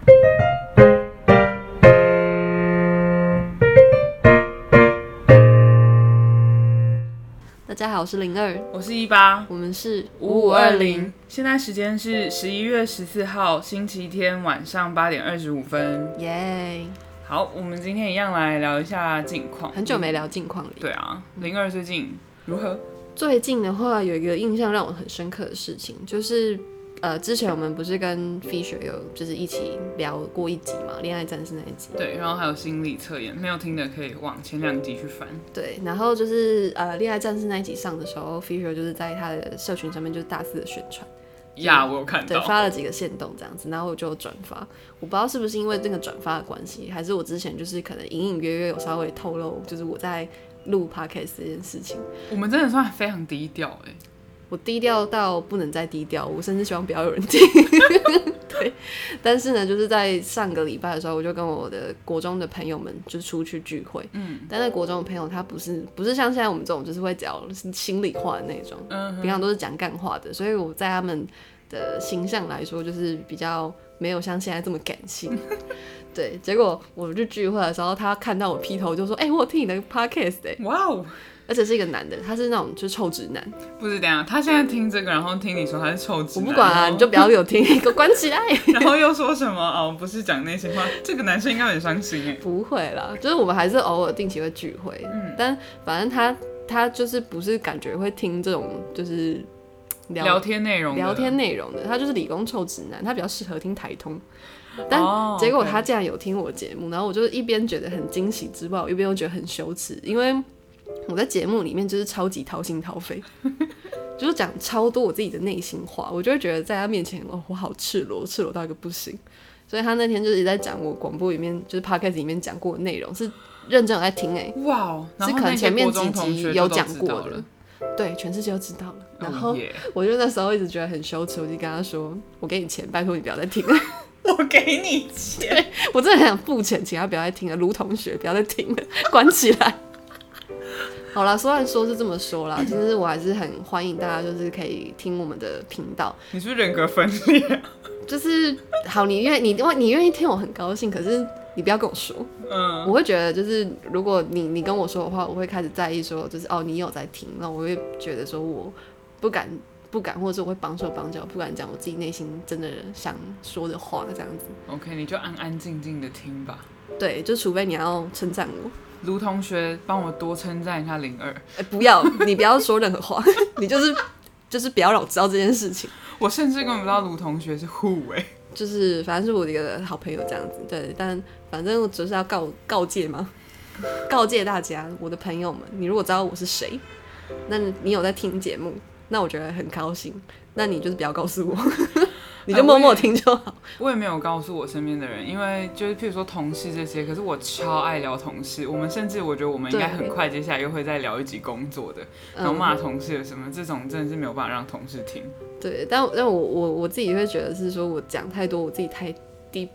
大家好，我是02， 我是18， 我们是 5520。现在时间是11月14号星期天晚上8点25分。 耶！ 好，我们今天一样来聊一下近况。 很久没聊近况了。 对啊，02最近如何？ 最近的话，有一个印象让我很深刻的事情，就是之前我们不是跟 Fisher 有就是一起聊过一集嘛，恋爱战士那一集。 对，然后还有心理测验，没有听的可以往前2集去翻。 对，然后就是恋爱战士那一集上的时候 ，Fisher 就是在他的社群上面就是大肆的宣传。 呀，我有看到。 对，发了几个限动这样子，然后我就转发。我不知道是不是因为这个转发的关系，还是我之前就是可能隐隐约约有稍微透露，就是我在录 podcast 这件事情。 我们真的算非常低调欸。 我低调到不能再低调，我甚至希望不要有人听。对，但是呢，就是在上个礼拜的时候，我就跟我的国中的朋友们就是出去聚会。但是国中的朋友他不是像现在我们这种就是会讲心里话的那种，平常都是讲干话的，所以我在他们的形象来说，就是比较没有像现在这么感性。对，结果我去聚会的时候，他看到我劈头就说：“我有听你的 podcast 欸。” 哇哦！ 而且是一个男的，他是那种就是臭直男。 不是，等一下，他现在听这个，然后听你说他是臭直男， 我不管啊，你就不要给我听，给我关起来。 然后又说什么不是讲那些话，这个男生应该很伤心哎。 不会啦，就是我们还是偶尔定期会聚会，但反正他就是不是感觉会听这种就是聊天内容的，他就是理工臭直男，他比较适合听台通。但结果他竟然有听我节目，然后我就一边觉得很惊喜之外，我一边又觉得很羞耻，因为我在节目里面就是超级掏心掏肺，就是讲超多我自己的内心话，我就会觉得在他面前我好赤裸到一个不行。所以他那天就是一直在讲我广播里面就是 podcast 里面讲过的内容，是认真有在听哇哦！ 是可能前面几集有讲过的。对，全世界都知道了。然后我就那时候一直觉得很羞耻，我就跟他说：“我给你钱，拜托你不要再听了。” 我给你钱， 我真的很想付钱，请他不要再听了。卢同学，不要再听了，关起来。好啦，虽然说是这么说啦，就是我还是很欢迎大家，就是可以听我们的频道。 你是不是人格分裂？ 就是好，你愿意听，我很高兴。可是你不要跟我说，我会觉得就是如果你跟我说的话，我会开始在意说，就是你有在听，那我会觉得说我不敢，或者是我会绑手绑脚，不敢讲我自己内心真的想说的话这样子。 OK， 你就安安静静的听吧。 对，就除非你要称赞我。 卢同学，帮我多称赞一下02。 不要，你不要说任何话，你就是不要让我知道这件事情。 我甚至根本不知道卢同学是 who 就是反正是我的一个好朋友这样子。对，但反正我只是要告诫嘛，告诫大家，我的朋友们，你如果知道我是谁，那你有在听节目，那我觉得很高兴。那你就是不要告诉我。你就默默听就好。 我也没有告诉我身边的人，因为就是譬如说同事这些，可是我超爱聊同事。我们甚至我觉得我们应该很快接下来又会再聊一集工作的，然后骂同事的什么，这种真的是没有办法让同事听。 对，但我自己会觉得是说我讲太多我自己太 deep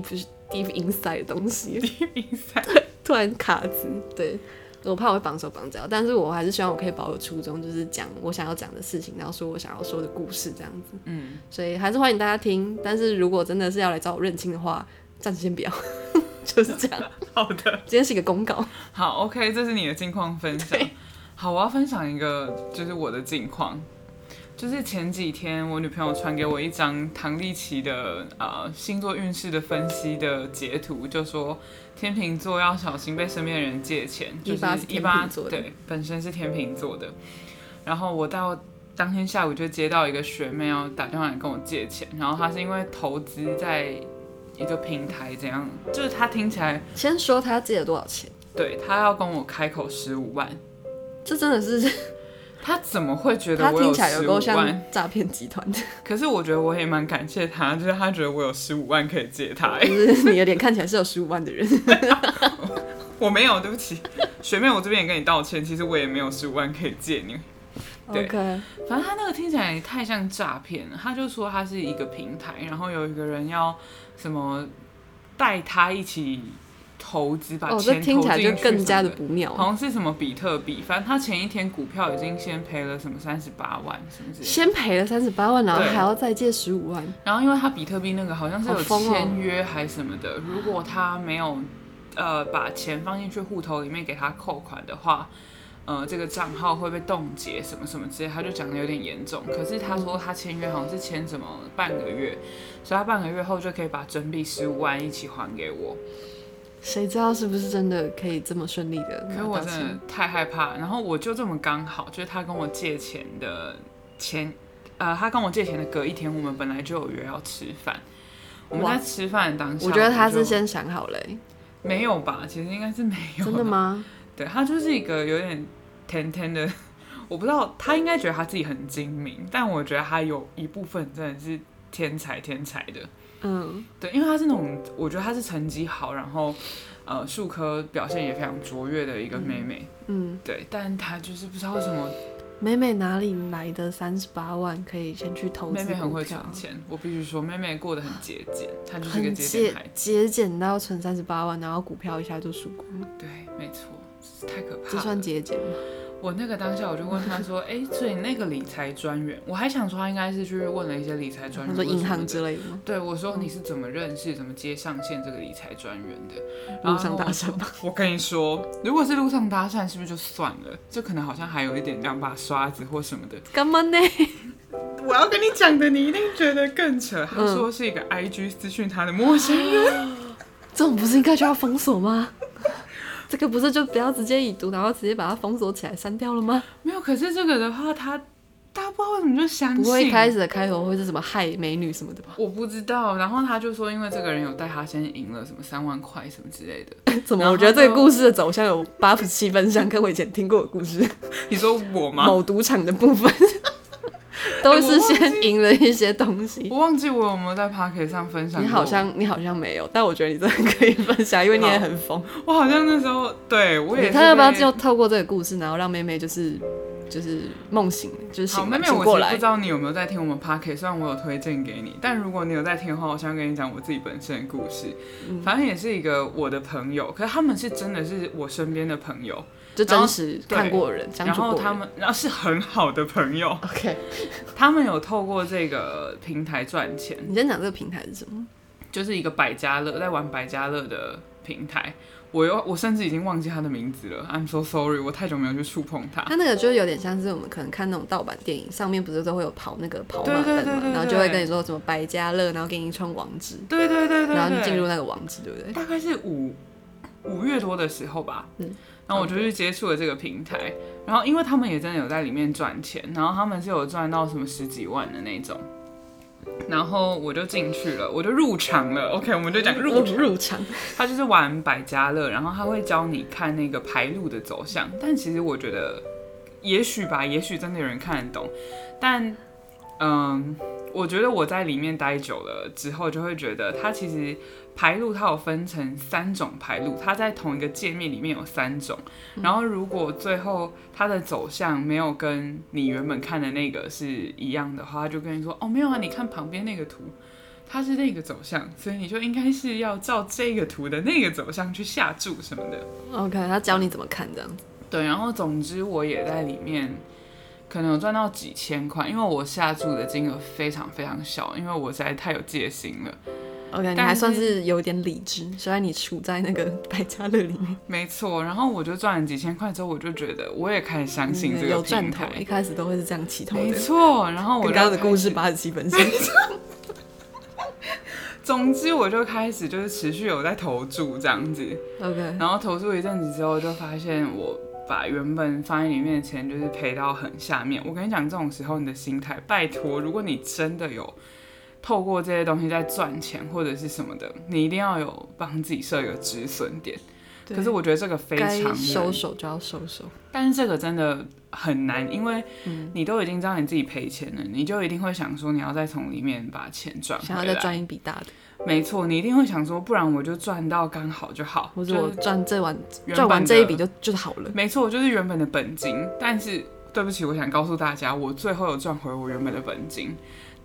inside 的东西 ，deep inside 对，突然卡词，对。我怕我会绑手绑脚，但是我还是希望我可以保有初衷，就是讲我想要讲的事情，然后说我想要说的故事这样子。所以还是欢迎大家听，但是如果真的是要来找我认亲的话，暂时先不要。就是这样。 好的， 今天是一个公告。 好 ，OK， 这是你的近况分享。好，我要分享一个就是我的近况。就是前几天我女朋友传给我一张唐立淇的星座运势的分析的截图，就说天秤座要小心被身边的人借钱，就是18对，本身是天秤座的。然后我到当天下午就接到一个学妹要打电话来跟我借钱，然后她是因为投资在一个平台怎样，就是她听起来先说她借了多少钱， 对，她要跟我开口15万， 这真的是。 他怎么会觉得我有15万？他听起来有够像诈骗集团的。 可是我觉得我也蛮感谢他，就是他觉得我有15万可以借他。 就是你的脸看起来是有15万的人。 我没有，对不起，学妹，我这边也跟你道歉。其实我也没有15万可以借你。对， okay. 反正他那个听起来太像诈骗了。他就说他是一个平台，然后有一个人要什么带他一起投资，把这钱听起来就投进去更加的什么不妙。 好像是什么比特币，反正他前一天股票已经先赔了什么38万什么之类的， 先赔了38万，然后还要再借15万。 然后因为他比特币那个好像是有好疯哦签约还什么的，如果他没有把钱放进去户头里面给他扣款的话，这个账号会被冻结什么什么之类，他就讲的有点严重。可是他说他签约好像是签什么半个月，所以他半个月后就可以把整笔15万一起还给我。 谁知道是不是真的可以这么顺利的？ 可是我真的太害怕，然后我就这么刚好，就是他跟我借钱的他跟我借钱的隔一天，我们本来就有约要吃饭。我们在吃饭的当下， 我觉得他是先想好了。 没有吧？其实应该是没有。 真的吗？ 对，他就是一个有点甜甜的，我不知道，他应该觉得他自己很精明，但我觉得他有一部分真的是天才的。对，因为他是那种，我觉得他是成绩好，然后术科表现也非常卓越的一个妹妹。对，但他就是不知道为什么。 妹妹哪里来的38万可以先去投资股票？ 妹妹很会存钱，我必须说，妹妹过得很节俭，她就是一个节俭孩子。 节俭到存38万，然后股票一下就输光了。 对，没错，太可怕了。 这算节俭吗？ 我那个当下我就问他说：“所以那个理财专员，我还想说他应该是去问了一些理财专员， 说银行之类的吗？” 对，我说你是怎么认识、怎么接上线这个理财专员的？ 路上搭讪吗？ 我跟你说，如果是路上搭讪，是不是就算了？就可能好像还有一点两把刷子或什么的。 干嘛呢？ 我要跟你讲的，你一定觉得更扯。他说是一个 IG 私讯他的陌生人， 这种不是应该就要封锁吗？这个不是就不要直接已读，然后直接把它封锁起来删掉了吗？ 没有，可是这个的话，大家不知道为什么就相信。 不会一开始的开头会是什么害美女什么的吧？ 我不知道。然后他就说，因为这个人有带他先赢了什么3万块什么之类的。 怎么？我觉得这个故事的走向有87分像，跟我以前听过的故事。 你说我吗？ 某赌场的部分。都是先赢了一些东西。 我忘记我有没有在 Podcast 上分享过。 你好像没有，但我觉得你真的可以分享，因为你也很疯。 我好像那时候对我也是。 你看要不要就透过这个故事，然后让妹妹就是梦醒，就是醒过来。 好，妹妹，我不知道你有没有在听我们 Podcast， 虽然我有推荐给你，但如果你有在听的话，我想跟你讲我自己本身的故事。反正也是一个我的朋友，可是他们是真的是我身边的朋友。就真实看过的人，相处过的人， 然后是很好的朋友。 OK， 他们有透过这个平台赚钱。 你先讲这个平台是什么？ 就是一个百家乐，在玩百家乐的平台。我甚至已经忘记他的名字了 ，I'm so sorry， 我太久没有去触碰它。 它那个就有点像是我们可能看那种盗版电影，上面不是都会有跑那个跑马灯嘛，然后就会跟你说什么百家乐，然后给你一串网址， 对， 然后你进入那个网址，对不对？ 大概是5月多的时候吧。然后我就去接触了这个平台，然后因为他们也真的有在里面赚钱，然后他们是有赚到什么10几万的那种，然后我就进去了，我就入场了。OK， 我们就讲入场。他就是玩百家乐，然后他会教你看那个牌路的走向，但其实我觉得也许真的有人看得懂，但我觉得我在里面待久了之后，就会觉得它其实牌路它有分成3种牌路，它在同一个界面里面有3种，然后如果最后它的走向没有跟你原本看的那个是一样的话，它就跟你说哦没有啊，你看旁边那个图，它是那个走向，所以你就应该是要照这个图的那个走向去下注什么的。 OK， 他教你怎么看这样子。 对，然后总之我也在里面。可能有赚到几千块，因为我下注的金额非常非常小，因为我实在太有戒心了。 OK， 你还算是有点理智，虽然你处在那个百家乐里面。 没错，然后我就赚了几千块之后，我就觉得我也开始相信这个平台。 有赚头，一开始都会是这样起头的。 没错，然后我跟刚刚的故事87分像。 总之我就开始就是持续有在投注这样子。OK， 然后投注一阵子之后，就发现我。把原本放在里面的钱就是赔到很下面。我跟你讲，这种时候你的心态，拜托，如果你真的有透过这些东西在赚钱或者是什么的，你一定要有帮自己设一个止损点。可是我觉得这个非常难，该收手就要收手。 但是这个真的很难，因为你都已经知道你自己赔钱了，你就一定会想说你要再从里面把钱赚回来， 想要再赚一笔大的。 没错，你一定会想说，不然我就赚到刚好就好， 或者我赚完这一笔就好了。 没错，就是原本的本金。但是对不起，我想告诉大家，我最后有赚回我原本的本金，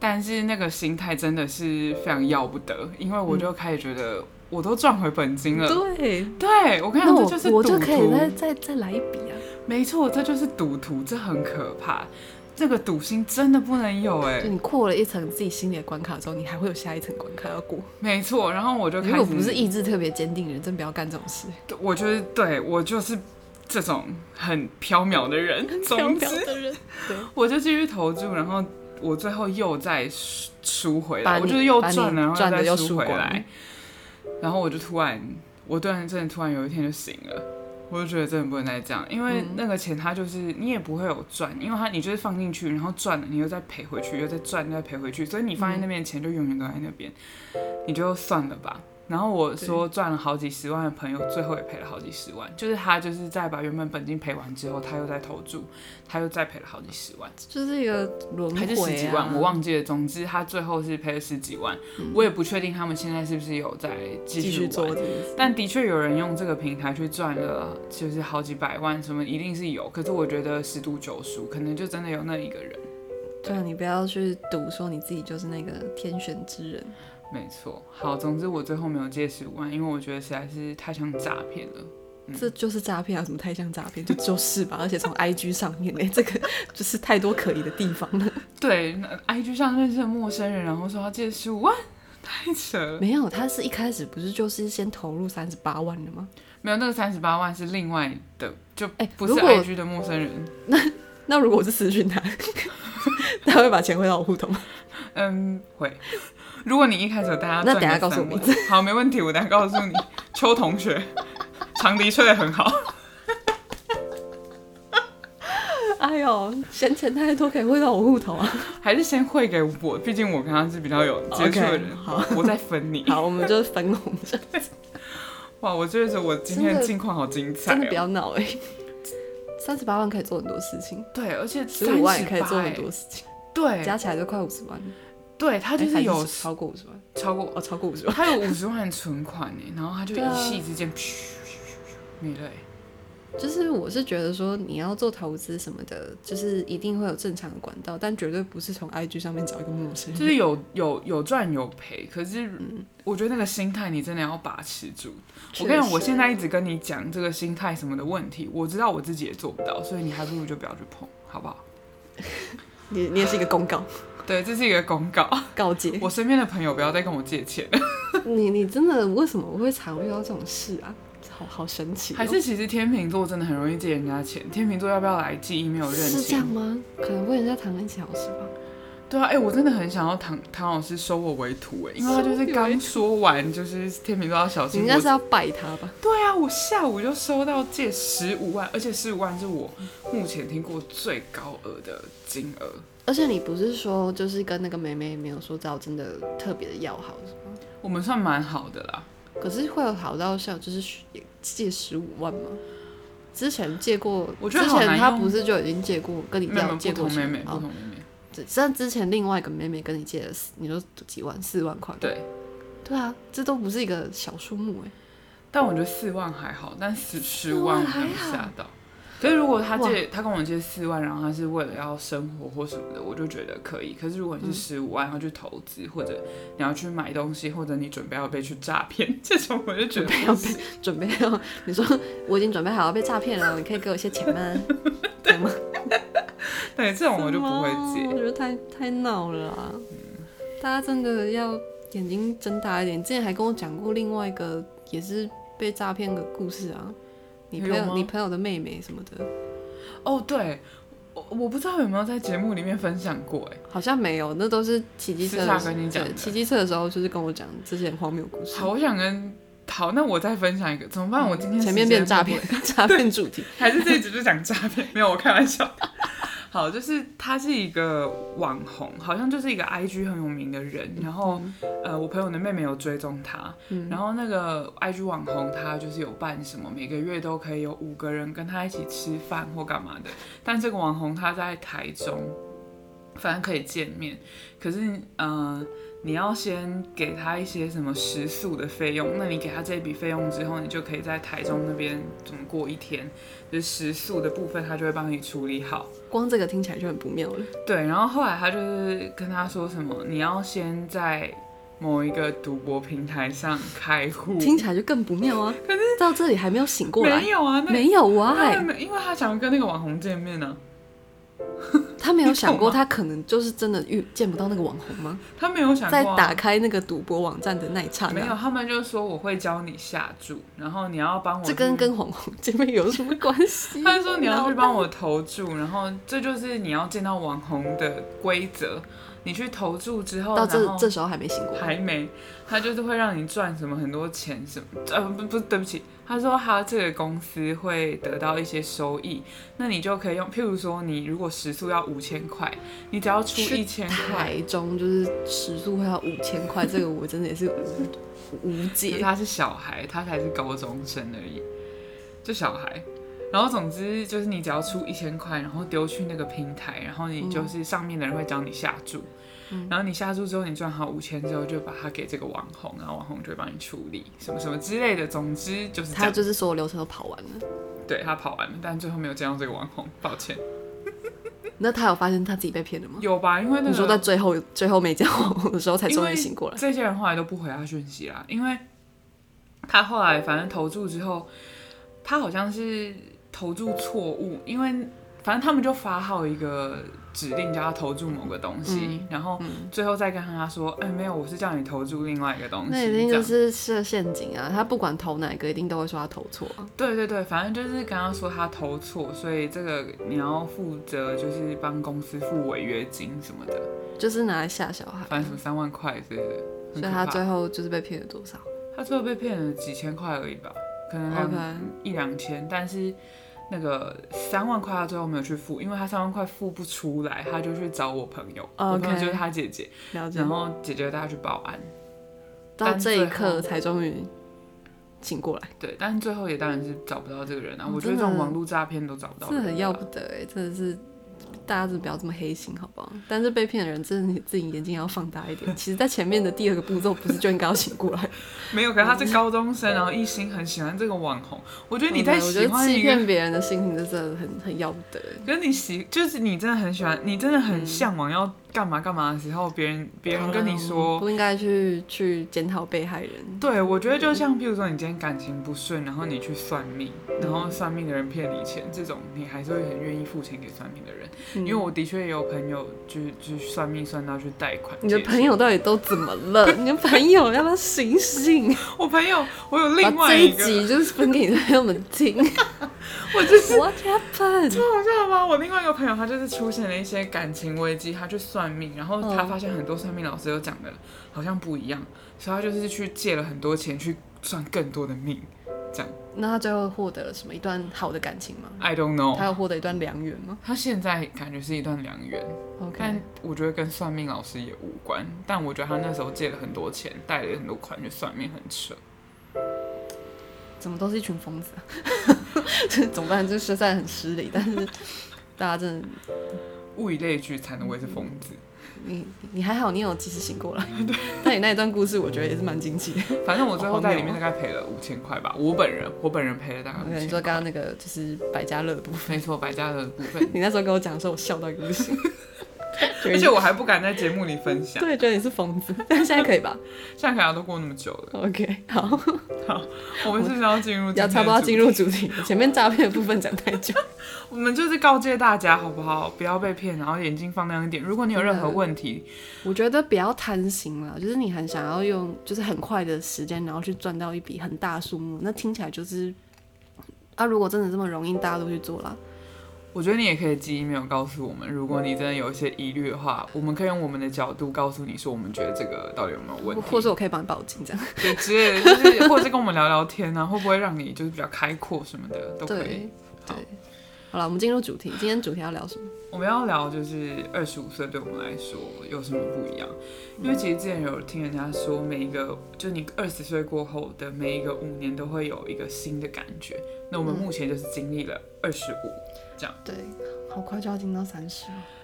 但是那个心态真的是非常要不得，因为我就开始觉得我都赚回本金了。对，我跟你讲，这就是赌徒。 我就可以再来一笔啊。 没错，这就是赌徒，这很可怕。这个赌心真的不能有就你过了一层自己心里的关卡之后，你还会有下一层关卡要过。 没错，然后我就开始， 如果不是意志特别坚定的人，真不要干这种事。 我觉得对我就是这种很缥缈的人，总之我就继续投注，然后我最后又再输回来，我就是又赚了，然后再输回来，然后我就我真的突然有一天就醒了。我就觉得真的不能再这样，因为那个钱它就是你也不会有赚，因为你就是放进去，然后赚了，你又再赔回去，又再赚，又再赔回去，所以你放在那边的钱就永远都在那边，你就算了吧。然后我说赚了好几十万的朋友，最后也赔了好几十万，就是他就是在把原本本金赔完之后，他又再投注，他又再赔了好几十万， 就是一个轮回啊， 还是10几万，我忘记了。总之他最后是赔了10几万，我也不确定他们现在是不是有在继续做，但的确有人用这个平台去赚了，就是好几百万，什么一定是有。可是我觉得10赌9输，可能就真的有那一个人。 对啊，你不要去赌说你自己就是那个天选之人。 没错，好，总之我最后没有借15万，因为我觉得实在是太像诈骗了。 这就是诈骗啊！什么太像诈骗，就是吧。而且从 IG 上面这个就是太多可疑的地方了。 对，IG 上认识的陌生人，然后说要借15万，太扯了。 没有，他是一开始不是就是先投入38万的吗？ 没有，那个38万是另外的，就不是 IG 的陌生人。 那如果我是私讯他，他会把钱汇到我户头吗？ 会。如果你一开始有带他赚， 那等一下告诉我名字。 好，没问题，我等一下告诉你。邱同学，长笛吹得很好。 哎呦，闲钱太多可以汇到我户头啊！ 还是先汇给我，毕竟我跟他是比较有接触的人。Okay, 好， 我再分你。 好，我们就分红这样子。 哇，我觉得我今天的近况好精彩， 真的不要闹38万可以做很多事情。 对，而且 15万也可以做很多事情。 对， 加起来就快50万。 对，他就是有超过50万， 超过 50万， 他有50万存款耶，然后他就一夕之间没了耶。 就是我是觉得说你要做投资什么的，就是一定会有正常的管道，但绝对不是从 IG 上面找一个陌生人。 就是有赚有赔，可是我觉得那个心态你真的要把持住。我跟你讲，我现在一直跟你讲这个心态什么的问题，我知道我自己也做不到，所以你还不如就不要去碰，好不好？ 你也是一个公告。 对，这是一个公告， 告诫我身边的朋友不要再跟我借钱了。 你真的为什么会常遇到这种事啊？好神奇还是其实天秤座真的很容易借人家钱？天秤座要不要来寄 email 认亲？ 是这样吗？可能会人家唐恩琪老师吧。 对啊，我真的很想要唐老师收我为徒因为他就是刚说完，就是天秤座要小心。 你应该是要拜他吧？ 对啊，我下午就收到借15万，而且15万是我目前听过最高额的金额。 而且你不是说就是跟那个妹妹没有说到真的特别的要好是吗？ 我们算蛮好的啦。 可是会有好到像就是借15万吗？之前借过， 我觉得好难用。 之前他不是就已经借过跟你要借过钱？不同妹妹。 像之前另外一个妹妹跟你借了，你说几万，4万块。对啊，这都不是一个小数目但我觉得4万还好，但15万我能吓到。可是如果他跟我借4万，然后他是为了要生活或什么的，我就觉得可以。可是如果你是15万要去投资，或者你要去买东西，或者你准备要被去诈骗，这种我就觉得准备要你说我已经准备好要被诈骗了，你可以给我一些钱吗？对吗？ 对，这种我就不会借。 我觉得太闹了啦。大家真的要眼睛睁大一点。之前还跟我讲过另外一个也是被诈骗的故事啊。你朋友的妹妹什么的。 对，我不知道有没有在节目里面分享过好像没有，那都是骑机车的时候跟你讲的。 骑机车的时候就是跟我讲这些很荒谬的故事。 好，那我再分享一个，怎么办？我今天前面变诈骗主题， 还是这一集就讲诈骗？没有，我开玩笑。好，就是他是一个网红，好像就是一个 IG 很有名的人，然后我朋友的妹妹有追踪他，然后那个 IG 网红他就是有办什么，每个月都可以有5个人跟他一起吃饭或干嘛的，但这个网红他在台中，反正可以见面，可是你要先给他一些什么食宿的费用，那你给他这一笔费用之后，你就可以在台中那边怎么过一天，就是食宿的部分他就会帮你处理好。 光这个听起来就很不妙了。 对，然后后来他就是跟他说什么，你要先在某一个赌博平台上开户， 听起来就更不妙啊。可是到这里还没有醒过来。 没有啊， 没有啊， 因为他想要跟那个网红见面呢、 他没有想过他可能就是真的见不到那个网红吗？ 他没有想过、 在打开那个赌博网站的那一刹那， 没有，他们就说我会教你下注，然后你要帮我， 这跟网红见面有什么关系？ 他就说你要去帮我投注，然后这就是你要见到网红的规则。你去投注之后， 到这时候还没醒过来， 还没，他就是会让你赚什么很多钱什么，不，对不起，他说他这个公司会得到一些收益，那你就可以用，譬如说你如果时速要5000块，你只要出1000块， 台中就是时速会要5000块，这个我真的也是无解。 他是小孩，他才是高中生而已，就小孩。然后总之就是你只要出1000块，然后丢去那个平台，然后你就是上面的人会教你下注，然后你下注之后你赚好5000之后就把它给这个网红，然后网红就会帮你处理什么什么之类的。总之就是这样， 他就是所有流程都跑完了。 对，他跑完了，但最后没有见到这个网红，抱歉。 那他有发现他自己被骗了吗？ 有吧，因为你说在最后没见网红的时候才终于醒过来。 这些人后来都不回他讯息啦，因为他后来反正投注之后，他好像是投注错误，因为反正他们就发号一个指令叫他投注某个东西，然后最后再跟他说，没有，我是叫你投注另外一个东西。 那一定就是设陷阱啊！他不管投哪个，一定都会说他投错啊。 对对对，反正就是跟他说他投错，所以这个你要负责，就是帮公司付违约金什么的， 就是拿来吓小孩。 反正什么3万块之类的。 所以他最后就是被骗了多少？ 他最后被骗了几千块而已吧，可能1-2千，但是那个3万块他最后没有去付，因为他3万块付不出来，他就去找我朋友，我朋友就是他姐姐，然后姐姐带他去报案， 到这一刻才终于醒过来。 对，但是最后也当然是找不到这个人啊，我觉得这种网络诈骗都找不到人， 这很要不得真的是。大家真的不要这么黑心，好不好？但是被骗的人，真的你自己眼睛要放大一点。其实，在前面的第2个步骤，不是就应该要醒过来？ 没有，可是他是高中生，然后一心很喜欢这个网红。我觉得你在喜欢欺骗别人的心情，真的很要不得。 可是就是你真的很喜欢，你真的很向往要干嘛干嘛的时候，别人跟你说， 不应该去检讨被害人。对， 我觉得就像譬如说你今天感情不顺，然后你去算命，然后算命的人骗你钱，这种你还是会很愿意付钱给算命的人。因为我的确也有朋友就算命算到去贷款。 你的朋友到底都怎么了？你的朋友要不要醒醒？ 我有另外一个， 这一集就是分给你的朋友们听。 我就是 What happened？ 超好笑吗？我另外一个朋友他就是出现了一些感情危机，他去算命，然后他发现很多算命老师都讲的好像不一样，所以他就是去借了很多钱去算更多的命，这样。 那他最后获得了什么？一段好的感情吗 ？I don't know。 他有获得一段良缘吗？ 他现在感觉是一段良缘，但我觉得跟算命老师也无关。但我觉得他那时候借了很多钱，贷了很多款去算命，很扯。 怎么都是一群疯子啊！怎么办？这实在很失礼，但是大家真的物以类聚，才能为是疯子。 你还好，你有及时醒过来。但你那一段故事，我觉得也是蛮惊奇的。 反正我最后在里面大概赔了5000块吧，我本人赔了大概5000块。 你说刚刚那个就是百家乐的部分， 没错，百家乐的部分。 你那时候跟我讲的时候，我笑到一个不行。 而且我还不敢在节目里分享。 对，觉得你是疯子。但现在可以吧？ 现在可能都过那么久了。 OK， 好， 我们是不是要进入？ 差不多要进入主题。前面诈骗的部分讲太久。 我们就是告诫大家好不好，不要被骗，然后眼睛放亮一点。如果你有任何问题， 我觉得不要贪心啦，就是你很想要用，就是很快的时间，然后去赚到一笔很大数目，那听起来就是如果真的这么容易，大家都去做啦。 我觉得你也可以寄 email 告诉我们，如果你真的有一些疑虑的话，我们可以用我们的角度告诉你说，我们觉得这个到底有没有问题， 或者我可以帮你报警这样， 对之类的，就是或者是跟我们聊聊天啊，会不会让你就是比较开阔什么的都可以。 好了，我们进入主题，今天主题要聊什么？ 我们要聊就是25岁对我们来说有什么不一样，因为其实之前有听人家说，每一个就你20岁过后的每一个5年都会有一个新的感觉，那我们目前就是经历了25。这样对，好快就要进到30了。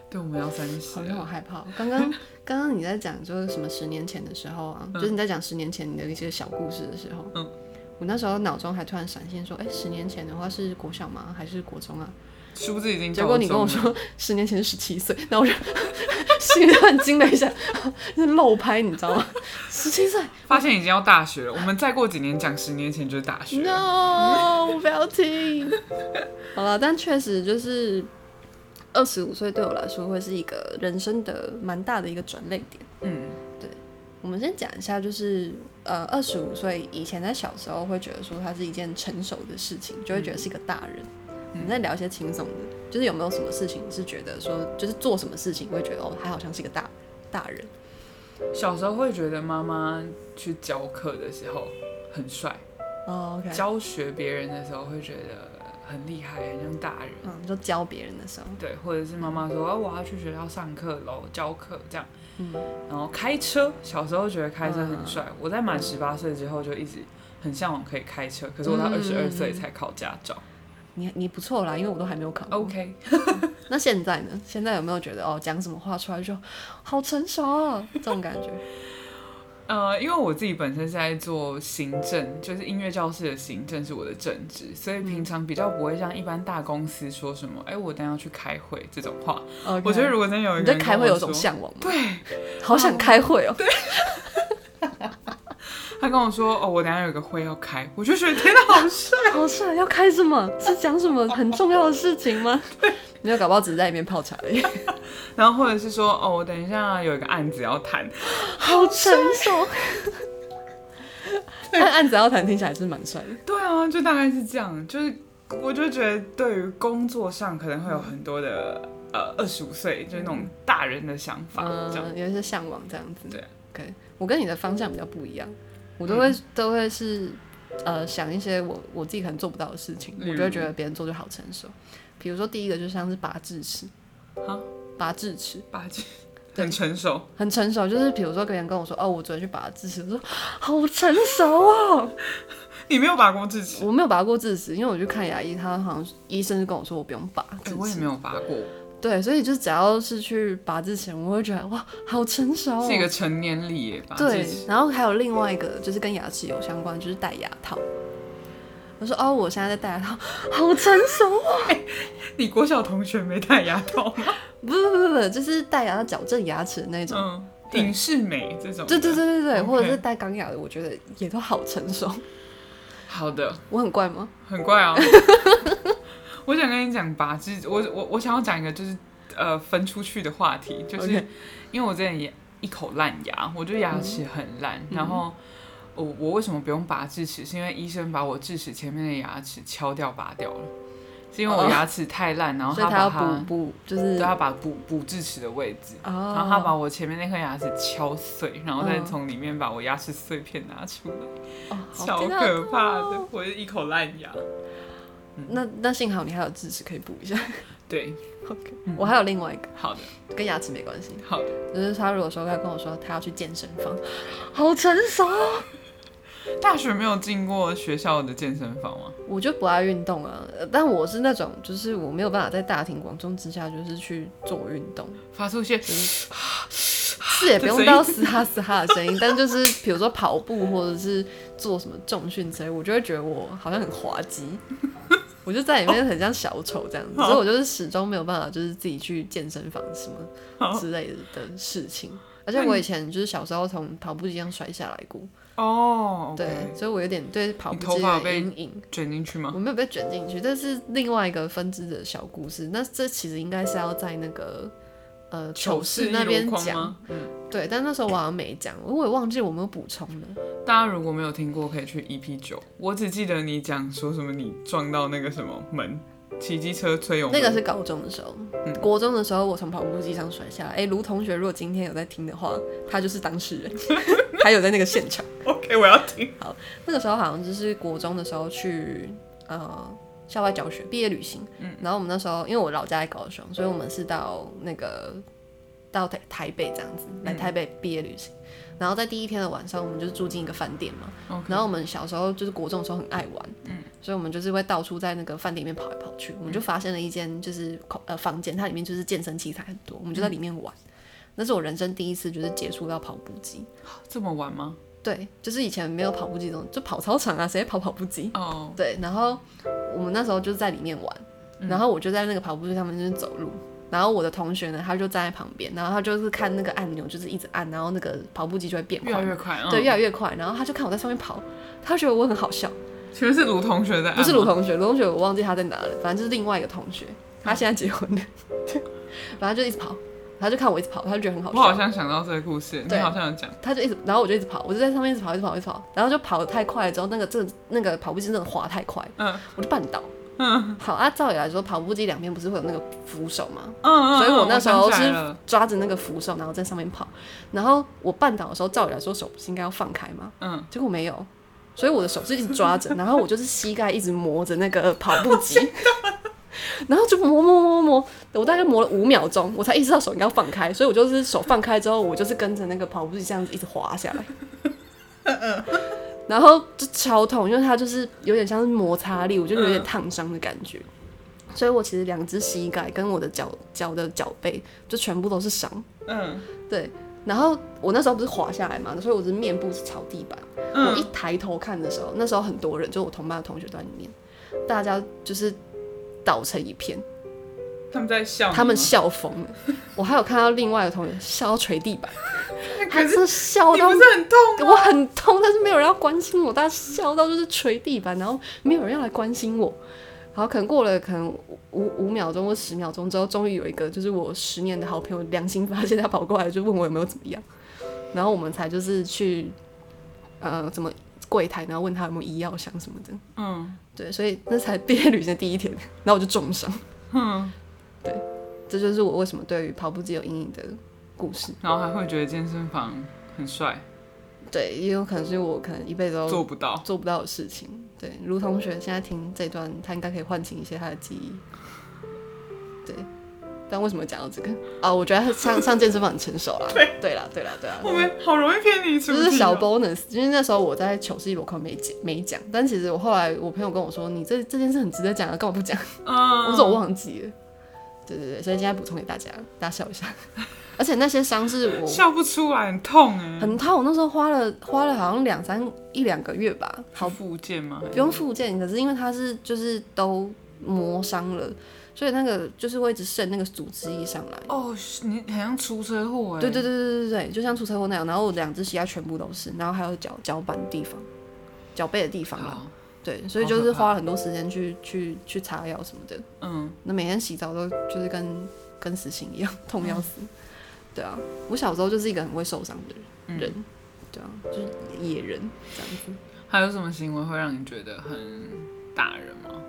对，我们要30 好了。 让我害怕。刚刚你在讲就是什么10年前的时候啊，就是你在讲10年前你的一些小故事的时候，我那时候脑中还突然闪现说，10年前的话是国小吗？还是国中啊？ 殊不知已经结果你跟我说10年前是17岁，那我就心里很惊了一下，是漏拍你知道吗？17岁， 发现已经要大学了。我们再过几年讲10年前就是大学。 No， 不要听。好了，但确实就是25岁对我来说会是一个人生的蛮大的一个转捩点。对。我们先讲一下，就是25岁以前在小时候会觉得说它是一件成熟的事情，就会觉得是一个大人。我们再聊一些轻松的，就是有没有什么事情是觉得说，就是做什么事情会觉得他好像是一个大人。 小时候会觉得妈妈去教课的时候很帅 ，OK。 教学别人的时候会觉得很厉害，很像大人。 就教别人的时候， 对，或者是妈妈说我要去学校上课喽，教课这样。然后开车，小时候觉得开车很帅。我在满18岁之后就一直很向往可以开车，可是我到22岁才考驾照。 你不错啦，因为我都还没有考过。 OK。 那现在呢？现在有没有觉得讲什么话出来就好成熟啊这种感觉？ 因为我自己本身是在做行政，就是音乐教室的行政是我的正职，所以平常比较不会像一般大公司说什么我等一下要去开会这种话。我觉得如果真有一个人跟我说， 你对开会有种向往吗？ 对， 好想开会哦。 对。他跟我说我等一下有个会要开，我就觉得天哪，好帅， 好帅！要开什么？是讲什么很重要的事情吗？没有，搞不好只是在里面泡茶而已。 然后或者是说我等一下有一个案子要谈， 好成熟。但案子要谈听起来是蛮帅的。 对啊，就大概是这样。就是我就觉得对于工作上可能会有很多的25岁就是那种大人的想法，这样有一些向往这样子。 对。 OK， 我跟你的方向比较不一样，我都会是想一些我自己可能做不到的事情，我就会觉得别人做就好成熟。比如说第一个就像是拔智齿，拔智齿， 很成熟， 很成熟。就是比如说别人跟我说我昨天去拔智齿，我说好成熟哦。 你没有拔过智齿？ 我没有拔过智齿，因为我去看牙医，他好像医生就跟我说我不用拔智齿。 我也没有拔过。 对，所以就只要是去拔智齿，我会觉得哇，好成熟， 是一个成年礼耶，拔智齿。 对，然后还有另外一个就是跟牙齿有相关，就是戴牙套。我说我现在在戴牙套，好成熟哦。 你国小同学没戴牙套吗？ 不，就是戴牙套矫正牙齿的那种， 影视美这种。 对， okay。 或者是戴钢牙的，我觉得也都好成熟。 好的。我很怪吗？ 很怪啊。我想跟你讲拔智，我想要讲一个就是分出去的话题，就是因为我之前也一口烂牙，我觉得牙齿很烂，然后我为什么不用拔智齿？是因为医生把我智齿前面的牙齿敲掉拔掉了，是因为我牙齿太烂，然后他要补就是对他把补智齿的位置，然后他把我前面那颗牙齿敲碎，然后再从里面把我牙齿碎片拿出来，超可怕的，我是一口烂牙。 那幸好你还有智齿可以补一下。 对。 OK，我还有另外一个。 好的。 跟牙齿没关系。 好的。 就是他如果说他跟我说他要去健身房，好成熟。 大学没有进过学校的健身房吗？ 我就不爱运动啊，但我是那种就是我没有办法在大庭广众之下就是去做运动， 发出一些是也不用到嘶哈嘶哈的声音，但就是比如说跑步或者是做什么重训之类，我就会觉得我好像很滑稽。我就在里面很像小丑这样子，所以我就是始终没有办法就是自己去健身房什么之类的事情。而且我以前就是小时候从跑步机上摔下来过。对，所以我有点对跑步机有阴影。 卷进去吗？ 我没有被卷进去，这是另外一个分支的小故事。那这其实应该是要在那个糗事那边讲，对，但那时候我好像没讲，我也忘记我没有补充了。 大家如果没有听过，可以去 EP9。我只记得你讲说什么，你撞到那个什么门，骑机车吹油门。 那个是高中的时候，国中的时候我从跑步机上摔下来。卢同学如果今天有在听的话，他就是当事人，还有在那个现场。 OK， 我要听。 好，那个时候好像就是国中的时候去校外教学毕业旅行，然后我们那时候因为我老家在高雄，所以我们是到台北这样子来台北毕业旅行。然后在第一天的晚上，我们就是住进一个饭店嘛。然后我们小时候就是国中的时候很爱玩， 所以我们就是会到处在那个饭店里面跑来跑去。我们就发现了一间就是房间，它里面就是健身器材很多，我们就在里面玩。那是我人生第一次就是接触到跑步机。 这么晚吗？ 对，就是以前没有跑步机这种，就跑操场啊，谁跑跑步机？哦，对，然后我们那时候就是在里面玩，然后我就在那个跑步机上面就是走路。然后我的同学呢，他就站在旁边，然后他就是看那个按钮，就是一直按，然后那个跑步机就会变快， 越来越快， 对，越来越快。然后他就看我在上面跑，他觉得我很好笑。 请问是卢同学在按吗？ 不是卢同学，卢同学我忘记他在哪了，反正就是另外一个同学，他现在结婚了，反正就一直跑，他就看我一直跑，他就觉得很好笑。 我好像想到这个故事，你好像有讲。 他就一直，然后我就一直跑，我就在上面一直跑，一直跑，一直跑，然后就跑得太快了之后，那个跑步机真的滑太快，我就绊倒。好啊，照理来说，跑步机两边不是会有那个扶手吗？所以我那时候是抓着那个扶手，然后在上面跑。然后我绊倒的时候，照理来说手不是应该要放开吗？结果没有，所以我的手是一直抓着，然后我就是膝盖一直磨着那个跑步机，然后就磨，我大概磨了5秒钟，我才意识到手应该要放开，所以我就是手放开之后，我就是跟着那个跑步机这样子一直滑下来。然后就超痛，因为它就是有点像是摩擦力，我就有点烫伤的感觉。所以我其实2只膝盖跟我的脚的脚背就全部都是伤。对。然后我那时候不是滑下来嘛，所以我的面部是朝地板。我一抬头看的时候，那时候很多人，就我同班的同学都在里面，大家就是倒成一片。 他们在笑， 他们笑疯了。我还有看到另外的同学笑到捶地板。他真的笑到， 你不是很痛吗？ 我很痛，但是没有人要关心我，大家笑到就是捶地板，然后没有人要来关心我。然后可能过了5秒钟或10秒钟之后，终于有一个就是我10年的好朋友良心发现，他跑过来就问我有没有怎么样，然后我们才就是去怎么柜台，然后问他有没有医药箱什么的。对，所以那才毕业旅行的第一天，然后我就重伤。对，这就是我为什么对于跑步机有阴影的故事。 然后还会觉得健身房很帅。 对，也有可能是我可能一辈子都做不到的事情。对，卢同学现在听这段，他应该可以唤醒一些他的记忆。对，但为什么讲到这个啊？我觉得他上健身房很成熟啦。对啦。 我们好容易偏离主题。 这是小 bonus， 因为那时候我在糗事一箩筐没讲，但其实我后来我朋友跟我说，你这件事很值得讲啊，干嘛不讲？我说我忘记了。对，所以现在补充给大家笑一下。而且那些伤是我笑不出来，很痛哎， 很痛。我那时候花了好像1-2个月吧。好， 复健吗？ 不用复健，可是因为它是就是都磨伤了，所以那个就是会一直渗那个组织液上来。 哦，你很像出车祸哎。 对，就像出车祸那样。然后我2只膝盖全部都是，然后还有脚板的地方、脚背的地方啦。对，所以就是花了很多时间去擦药什么的。那每天洗澡都就是跟死刑一样，痛要死。对啊，我小时候就是一个很会受伤的人。对啊，就是野人这样子。 还有什么行为会让你觉得很打人吗？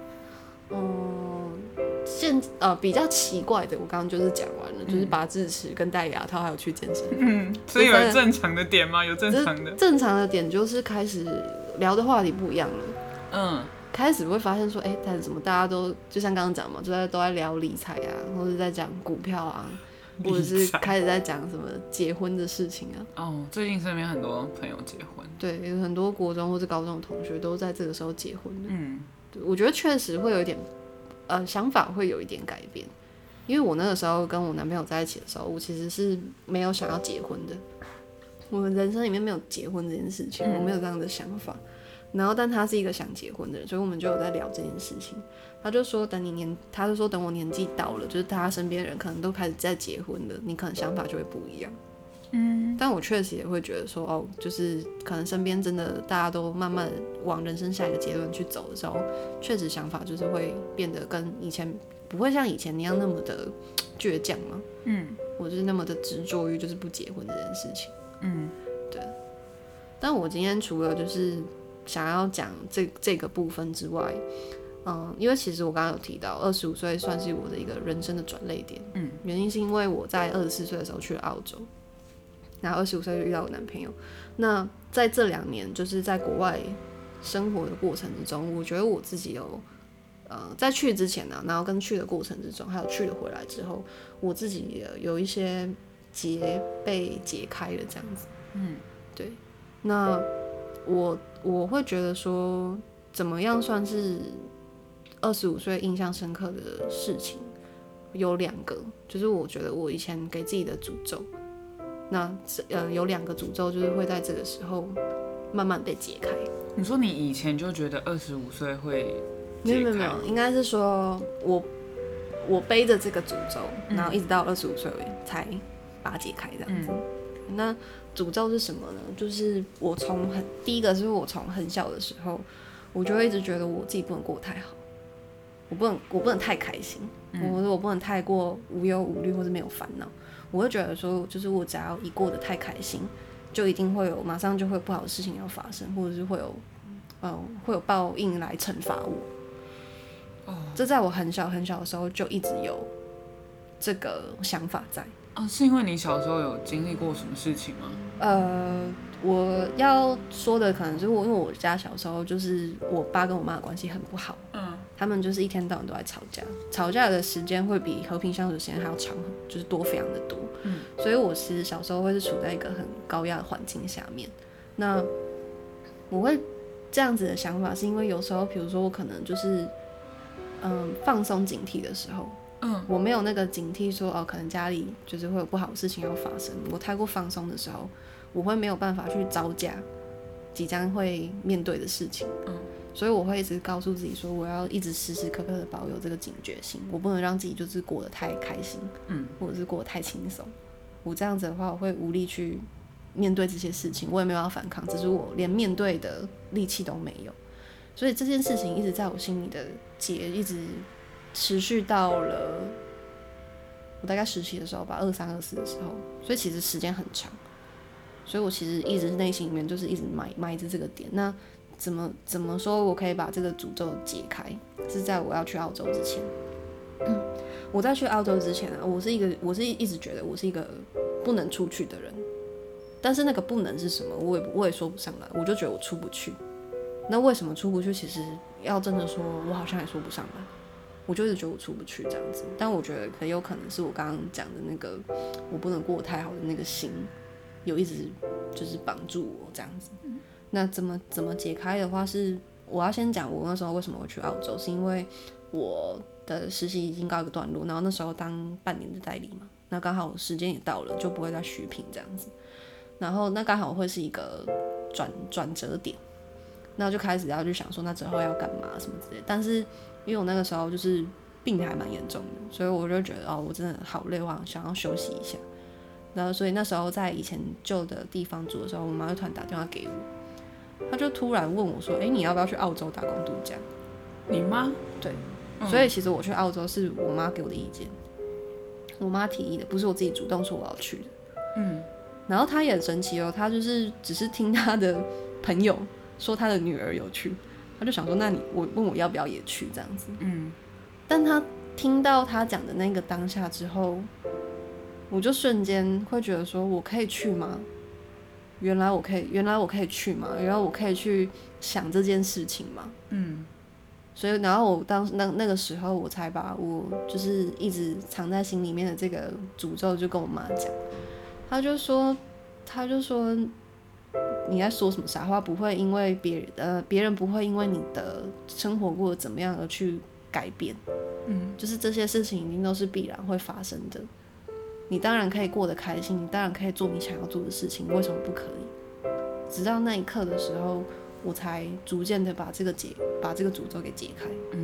比较奇怪的，我刚刚就是讲完了，就是拔智齿跟戴牙套，还有去健身。 所以有正常的点吗？有正常的。 正常的点就是开始聊的话题不一样了。开始会发现说，开始怎么大家都就像刚刚讲嘛，都在聊理财啊，或者在讲股票啊，或者是开始在讲什么结婚的事情啊。 最近身边很多朋友结婚。 对，有很多国中或者高中的同学都在这个时候结婚了。对，我觉得确实会有一点，想法会有一点改变。因为我那个时候跟我男朋友在一起的时候，我其实是没有想要结婚的，我的人生里面没有结婚这件事情，我没有这样的想法。然后，但他是一个想结婚的人，所以我们就有在聊这件事情。他就说等我年纪到了，就是他身边的人可能都开始在结婚了，你可能想法就会不一样。但我确实也会觉得说，就是可能身边真的大家都慢慢往人生下一个阶段去走的时候，确实想法就是会变得跟以前不会像以前那样那么的倔强嘛。我就是那么的执着于就是不结婚这件事情。对。但我今天除了就是想要讲这个部分之外，因为其实我刚刚有提到25岁算是我的一个人生的转捩点。原因是因为我在24岁的时候去了澳洲，然后25岁就遇到我男朋友。那在这2年就是在国外生活的过程之中，我觉得我自己有在去之前然后跟去的过程之中，还有去了回来之后，我自己有一些结被解开了这样子。对。那我会觉得说， 怎么样算是25岁印象深刻的事情？有2个，就是我觉得我以前给自己的诅咒。那有2个诅咒，就是会在这个时候慢慢被解开。你说你以前就觉得25岁会解开？ 没有，应该是说我背着这个诅咒，然后一直到25岁才把它解开这样子。那诅咒是什么呢？就是第一个是我从很小的时候，我就会一直觉得我自己不能过得太好，我不能太开心，我不能太过无忧无虑或是没有烦恼。我会觉得说，就是我只要一过得太开心，就一定会马上就会有不好的事情要发生，或者是会有报应来惩罚我。这在我很小很小的时候就一直有这个想法在。 是因为你小时候有经历过什么事情吗？ 我要说的可能是因为我家小时候就是我爸跟我妈的关系很不好，他们就是一天到晚都在吵架，吵架的时间会比和平相处的时间还要长，就是多非常的多。所以我其实小时候会是处在一个很高压的环境下面。那我会这样子的想法，是因为有时候，比如说我可能就是放松警惕的时候。我没有那个警惕说可能家里就是会有不好的事情要发生。我太过放松的时候，我会没有办法去招架即将会面对的事情。所以我会一直告诉自己说，我要一直时时刻刻的保有这个警觉性，我不能让自己就是过得太开心，或者是过得太轻松。我这样子的话，我会无力去面对这些事情，我也没有办法反抗，只是我连面对的力气都没有。所以这件事情一直在我心里的结，一直持续到了我大概实习的时候吧，23、24的时候，所以其实时间很长。所以我其实一直内心里面就是一直埋着这个点。那怎么说我可以把这个诅咒解开？是在我要去澳洲之前。我在去澳洲之前啊，我是一直觉得我是一个不能出去的人，但是那个不能是什么，我也说不上来，我就觉得我出不去。那为什么出不去？其实要真的说，我好像也说不上来。我就一直觉得我出不去这样子，但我觉得很有可能是我刚刚讲的那个我不能过得太好的那个心，有一直就是绑住我这样子。那怎么解开的话，是我要先讲我那时候为什么会去澳洲，是因为我的实习已经告一个段落，然后那时候当半年的代理嘛，那刚好时间也到了，就不会再续聘这样子。然后那刚好会是一个转折点，那就开始要去想说那之后要干嘛什么之类的。但是因为我那个时候就是病还蛮严重的，所以我就觉得我真的好累，我想要休息一下。然后所以那时候在以前旧的地方住的时候，我妈就突然打电话给我，她就突然问我说：“你要不要去澳洲打工度假？” 你妈？ 对，所以其实我去澳洲是我妈给我的意见，我妈提议的，不是我自己主动说我要去的。然后她也很神奇她就是只是听她的朋友说她的女儿有去。他就想说，那我问我要不要也去这样子。但他听到他讲的那个当下之后，我就瞬间会觉得说，我可以去吗？原来我可以去吗？原来我可以去想这件事情吗？所以然后我那个时候，我才把我就是一直藏在心里面的这个诅咒就跟我妈讲。他就说你在说什么傻话？不会因为别人不会因为你的生活过得怎么样而去改变。就是这些事情一定都是必然会发生的。你当然可以过得开心，你当然可以做你想要做的事情，为什么不可以？直到那一刻的时候，我才逐渐的把这个诅咒给解开。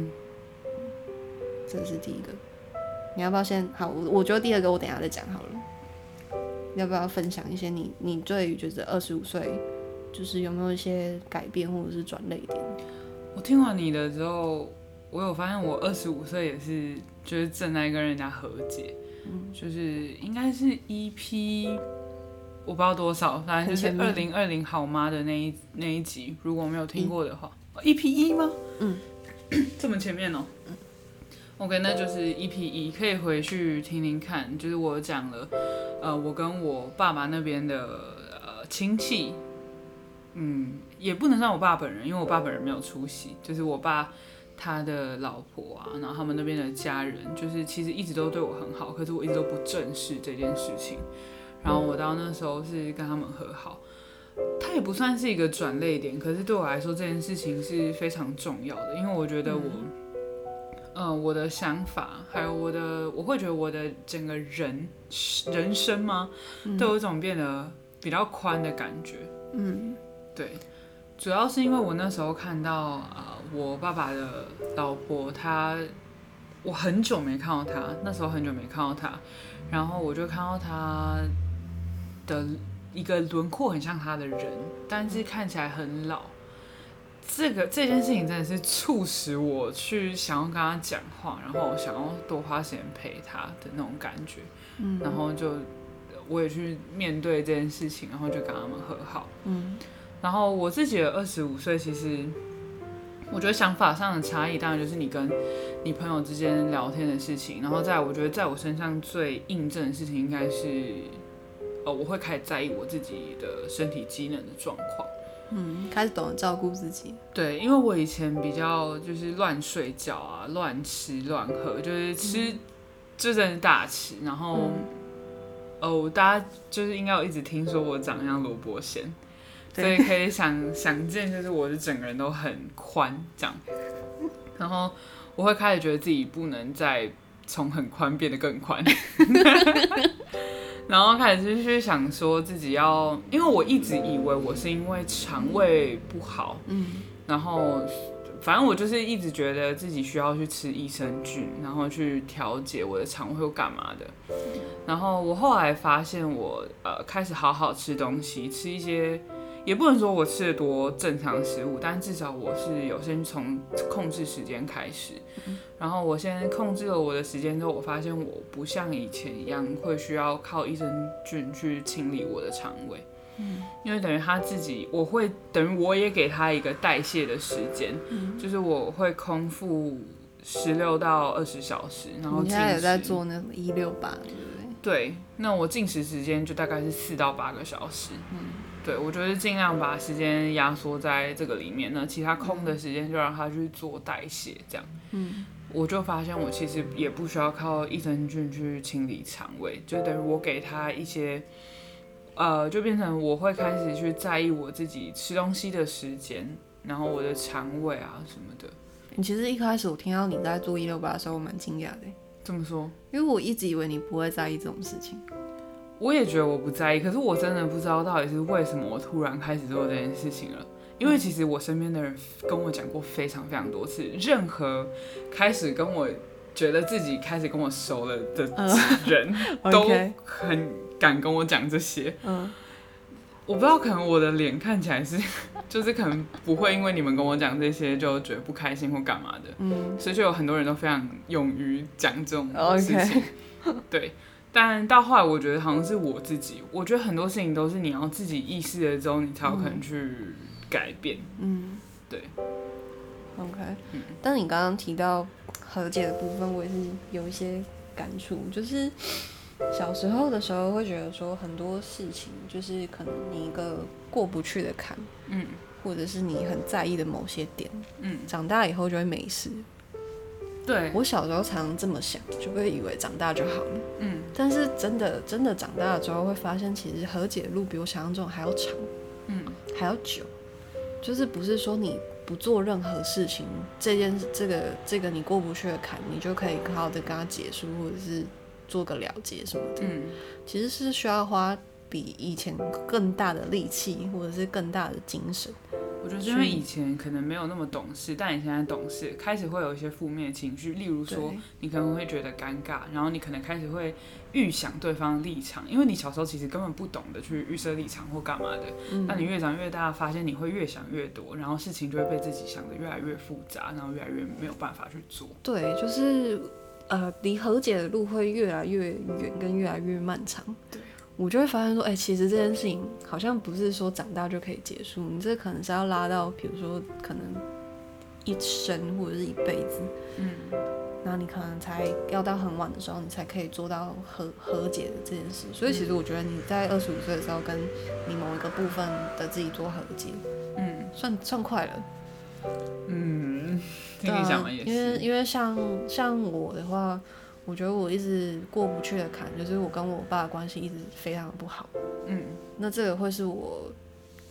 这是第一个。你要不要先好？我觉得第二个我等一下再讲好了。要不要分享一些你对于就是25岁就是有没有一些改变或者是转捩点？ 我听完你的之后，我有发现我25岁也是就是正在跟人家和解。就是应该是 EP 我不知道多少，反正就是2020好妈的那一集，如果没有听过的话，EP 1吗？这么前面哦。OK， 那就是 EP 1，可以回去听听看。就是我讲了，我跟我爸爸那边的亲戚，也不能算我爸本人，因为我爸本人没有出席，就是我爸他的老婆啊，然后他们那边的家人，就是其实一直都对我很好，可是我一直都不正视这件事情。然后我到那时候是跟他们和好， 它也不算是一个转捩点，可是对我来说这件事情是非常重要的，因为我觉得我的想法，还有我会觉得我的整个人生嘛，都有一种变得比较宽的感觉。对，主要是因为我那时候看到我爸爸的老婆，我很久没看到她，那时候很久没看到她，然后我就看到她的一个轮廓很像她的人，但是看起来很老。这件事情真的是促使我去想要跟他讲话，然后想要多花时间陪他的那种感觉，然后我也去面对这件事情，然后就跟他们和好。然后我自己的25岁，其实我觉得想法上的差异，当然就是你跟你朋友之间聊天的事情，然后我觉得在我身上最印证的事情，应该是我会开始在意我自己的身体机能的状况。 开始懂得照顾自己。 对，因为我以前比较就是乱睡觉啊，乱吃乱喝，就是吃就真的大吃，然后大家就是应该有一直听说我长得像萝卜仙，所以可以想见，就是我的整个人都很宽这样，然后我会开始觉得自己不能再从很宽变得更宽。然后开始就去想说自己要，因为我一直以为我是因为肠胃不好，然后反正我就是一直觉得自己需要去吃益生菌，然后去调节我的肠胃或干嘛的。然后我后来发现我开始好好吃东西，吃一些也不能说我吃的多正常食物，但至少我是有先从控制时间开始。然后我先控制了我的时间之后，我发现我不像以前一样会需要靠益生菌去清理我的肠胃，因为等于他自己，等于我也给他一个代谢的时间，就是我会空腹16到20小时，然后你现在有在做那种168，对不对？ 对，那我进食时间就大概是4到8个小时。对，我就是尽量把时间压缩在这个里面，那其他空的时间就让他去做代谢，这样。我就发现我其实也不需要靠益生菌去清理肠胃，就等于我给他一些，就变成我会开始去在意我自己吃东西的时间，然后我的肠胃啊什么的。 其实一开始我听到你在做168的时候，我蛮惊讶的。 怎么说？ 因为我一直以为你不会在意这种事情。 我也觉得我不在意，可是我真的不知道到底是为什么我突然开始做这件事情了。因为其实我身边的人跟我讲过非常非常多次，任何开始跟我觉得自己开始跟我熟了的人，都很敢跟我讲这些。我不知道，可能我的脸看起来是，就是可能不会因为你们跟我讲这些就觉得不开心或干嘛的，所以就有很多人都非常勇于讲这种事情。对。但到后来，我觉得好像是我自己，我觉得很多事情都是你要自己意识了之后，你才有可能去改变。对。 OK。但你刚刚提到和解的部分，我也是有一些感触，就是小时候的时候会觉得说很多事情就是可能你一个过不去的坎，或者是你很在意的某些点，长大以后就会没事。 对， 我小时候常常这么想，就会以为长大就好了。但是真的长大了之后，会发现其实和解的路比我想象中还要长，还要久。就是不是说你不做任何事情，这个你过不去的坎，你就可以好好的跟他结束，或者是做个了结什么的。其实是需要花比以前更大的力气，或者是更大的精神。 我觉得是因为以前可能没有那么懂事，但你现在懂事，开始会有一些负面的情绪，例如说你可能会觉得尴尬，然后你可能开始会预想对方的立场，因为你小时候其实根本不懂得去预设立场或干嘛的。那你越长越大，发现你会越想越多，然后事情就会被自己想得越来越复杂，然后越来越没有办法去做。 对，就是离和解的路会越来越远，跟越来越漫长。对。我就会发现说，其实这件事情好像不是说长大就可以结束，你这可能是要拉到，比如说可能一生或者是一辈子，然后你可能才要到很晚的时候，你才可以做到和解的这件事。所以其实我觉得你在25岁的时候，跟你某一个部分的自己做和解，算快了。 听你讲的也是， 因为像我的话。我觉得我一直过不去的坎，就是我跟我爸的关系一直非常不好。那这个会是我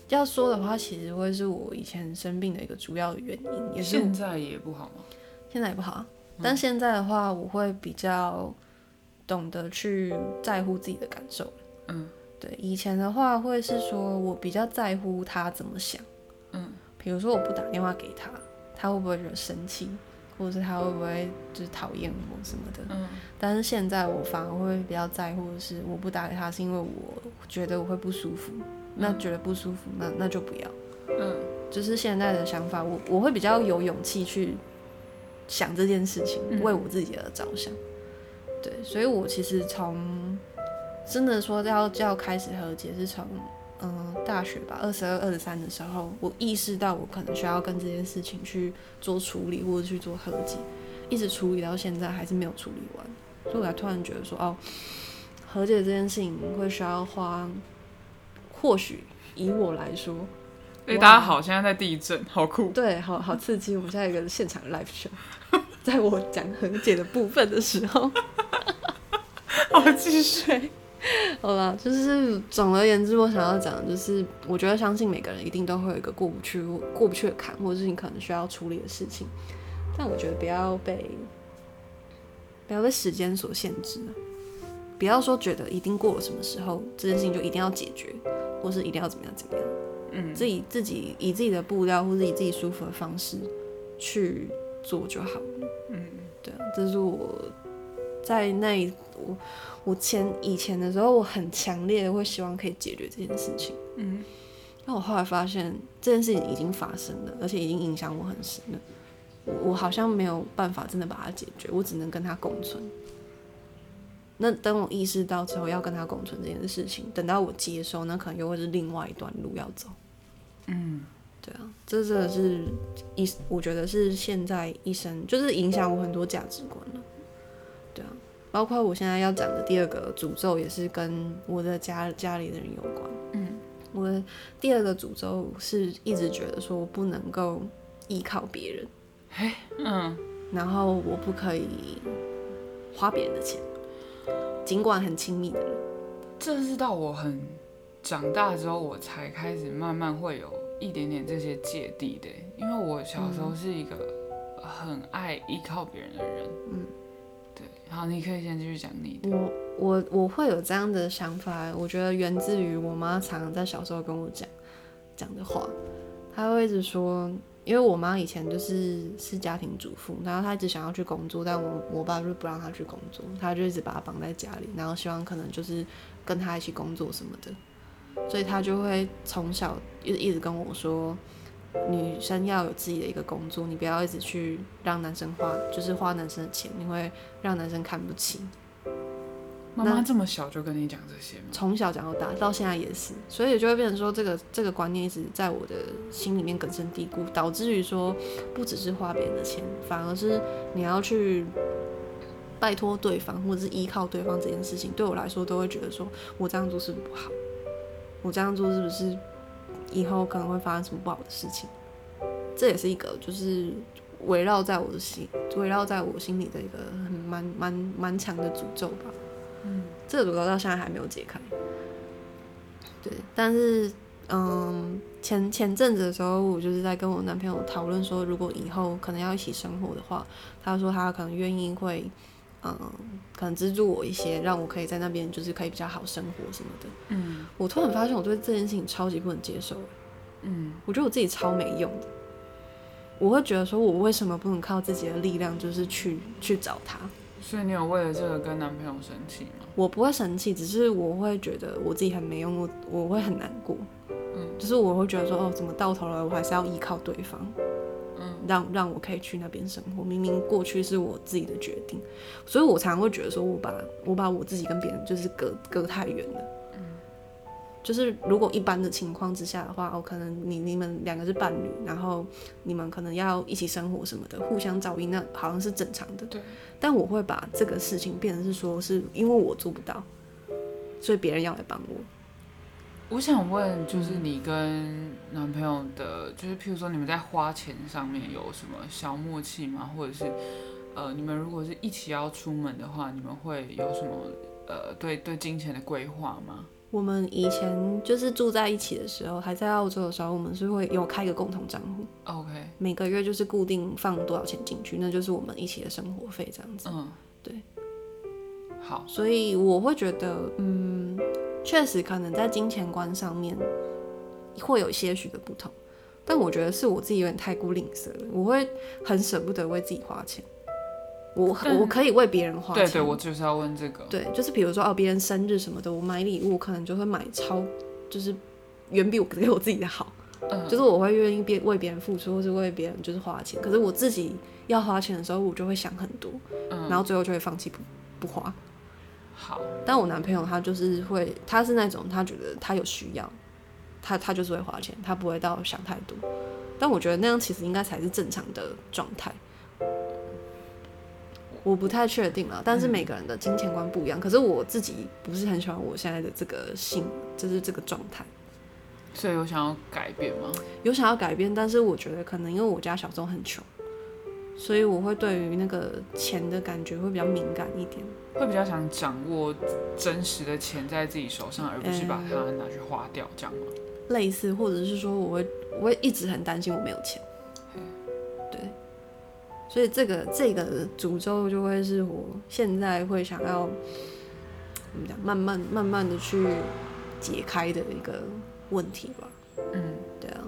要说的话，其实会是我以前生病的一个主要的原因，也是现在也不好吗？ 现在也不好啊。但现在的话，我会比较懂得去在乎自己的感受。对，以前的话会是说我比较在乎他怎么想。比如说我不打电话给他，他会不会觉得生气，或者是他会不会就是讨厌我什么的。但是现在我反而会比较在乎的是，我不打给他是因为我觉得我会不舒服，那觉得不舒服，那就不要。就是现在的想法，我会比较有勇气去想这件事情，为我自己而着想。对，所以我其实从真的说要开始和解，是从大学吧，22、23的时候，我意识到我可能需要跟这件事情去做处理，或者去做和解，一直处理到现在还是没有处理完，所以我才突然觉得说，和解这件事情会需要花，或许以我来说。 大家好，现在在地震，好酷。 对，好刺激！我们现在有一个现场 live show， 在我讲和解的部分的时候， 好继续。 好啦，就是总而言之，我想要讲的就是，我觉得相信每个人一定都会有一个过不去的坎，或者是你可能需要处理的事情。但我觉得不要被时间所限制，不要说觉得一定过了什么时候，这件事情就一定要解决，或是一定要怎么样。自己以自己的步调，或者以自己舒服的方式去做就好了。对啊，这是我在我以前的时候，我很强烈的会希望可以解决这件事情。但我后来发现这件事情已经发生了，而且已经影响我很深了。我好像没有办法真的把它解决，我只能跟它共存。那等我意识到之后要跟它共存这件事情，等到我接受，那可能又会是另外一段路要走。对啊，这真的是我觉得是现在一生就是影响我很多价值观了。对啊，包括我现在要讲的第二个诅咒，也是跟我的家里的人有关。我的第二个诅咒是一直觉得说我不能够依靠别人。然后我不可以花别人的钱，尽管很亲密的人。 这是到我很长大之后，我才开始慢慢会有一点点这些芥蒂的，因为我小时候是一个很爱依靠别人的人。对，好，你可以先继续讲你的。 我会有这样的想法，我觉得源自于我妈常常在小时候跟我讲的话，她会一直说，因为我妈以前是家庭主妇，然后她一直想要去工作，但我爸就不让她去工作，她就一直把她绑在家里，然后希望可能就是跟她一起工作什么的。所以他就会从小一直跟我说，女生要有自己的一个工作，你不要一直去让男生花男生的钱，你会让男生看不起。 妈妈这么小就跟你讲这些吗？ 从小讲到大，到现在也是，所以就会变成说这个观念一直在我的心里面根深蒂固，导致于说不只是花别人的钱，反而是你要去拜托对方或者是依靠对方这件事情，对我来说都会觉得说我这样做是不是不好？我这样做是不是以后可能会发生什么不好的事情？这也是一个就是围绕在我心里的一个蛮强的诅咒吧。这个诅咒到现在还没有解开。对，但是前阵子的时候，我就是在跟我男朋友讨论说，如果以后可能要一起生活的话，他说他可能愿意会可能资助我一些，让我可以在那边就是可以比较好生活什么的。我突然发现我对这件事情超级不能接受。我觉得我自己超没用的。我会觉得说，我为什么不能靠自己的力量，就是去找他？ 所以你有为了这个跟男朋友生气吗？ 我不会生气，只是我会觉得我自己很没用，我会很难过。就是我会觉得说，怎么到头来我还是要依靠对方。让我可以去那边生活，明明过去是我自己的决定，所以我常常会觉得说我把我自己跟别人就是隔太远了。就是如果一般的情况之下的话，可能你们两个是伴侣，然后你们可能要一起生活什么的，互相照应，那好像是正常的。 对。 但我会把这个事情变成是说，是因为我做不到，所以别人要来帮我。 我想问，就是你跟男朋友的，就是譬如说你们在花钱上面有什么小默契吗？或者是你们如果是一起要出门的话，你们会有什么对金钱的规划吗？ 我们以前就是住在一起的时候，还在澳洲的时候，我们是会有开一个共同账户 ，OK， 每个月就是固定放多少钱进去，那就是我们一起的生活费这样子。对。 好， 所以我会觉得，确实可能在金钱观上面会有些许的不同，但我觉得是我自己有点太过吝啬了，我会很舍不得为自己花钱。我可以为别人花钱， 对，我就是要问这个。 对，就是比如说别人生日什么的，我买礼物我可能就会买就是远比我给我自己的好，就是我会愿意为别人付出，或是为别人就是花钱。可是我自己要花钱的时候，我就会想很多，然后最后就会放弃不花。 好， 但我男朋友他就是会，他是那种他觉得他有需要，他就是会花钱，他不会到想太多。但我觉得那样其实应该才是正常的状态。我不太确定啦，但是每个人的金钱观不一样。可是我自己不是很喜欢我现在的这个就是这个状态。 所以有想要改变吗？ 有想要改变，但是我觉得可能因为我家小时候很穷，所以我会对于那个钱的感觉会比较敏感一点， 会比较想掌握真实的钱在自己手上，而不是把它拿去花掉，这样吗？ 类似，或者是说我会一直很担心我没有钱。对。所以这个诅咒就会是我现在会想要怎么讲，慢慢的去解开的一个问题吧。对啊。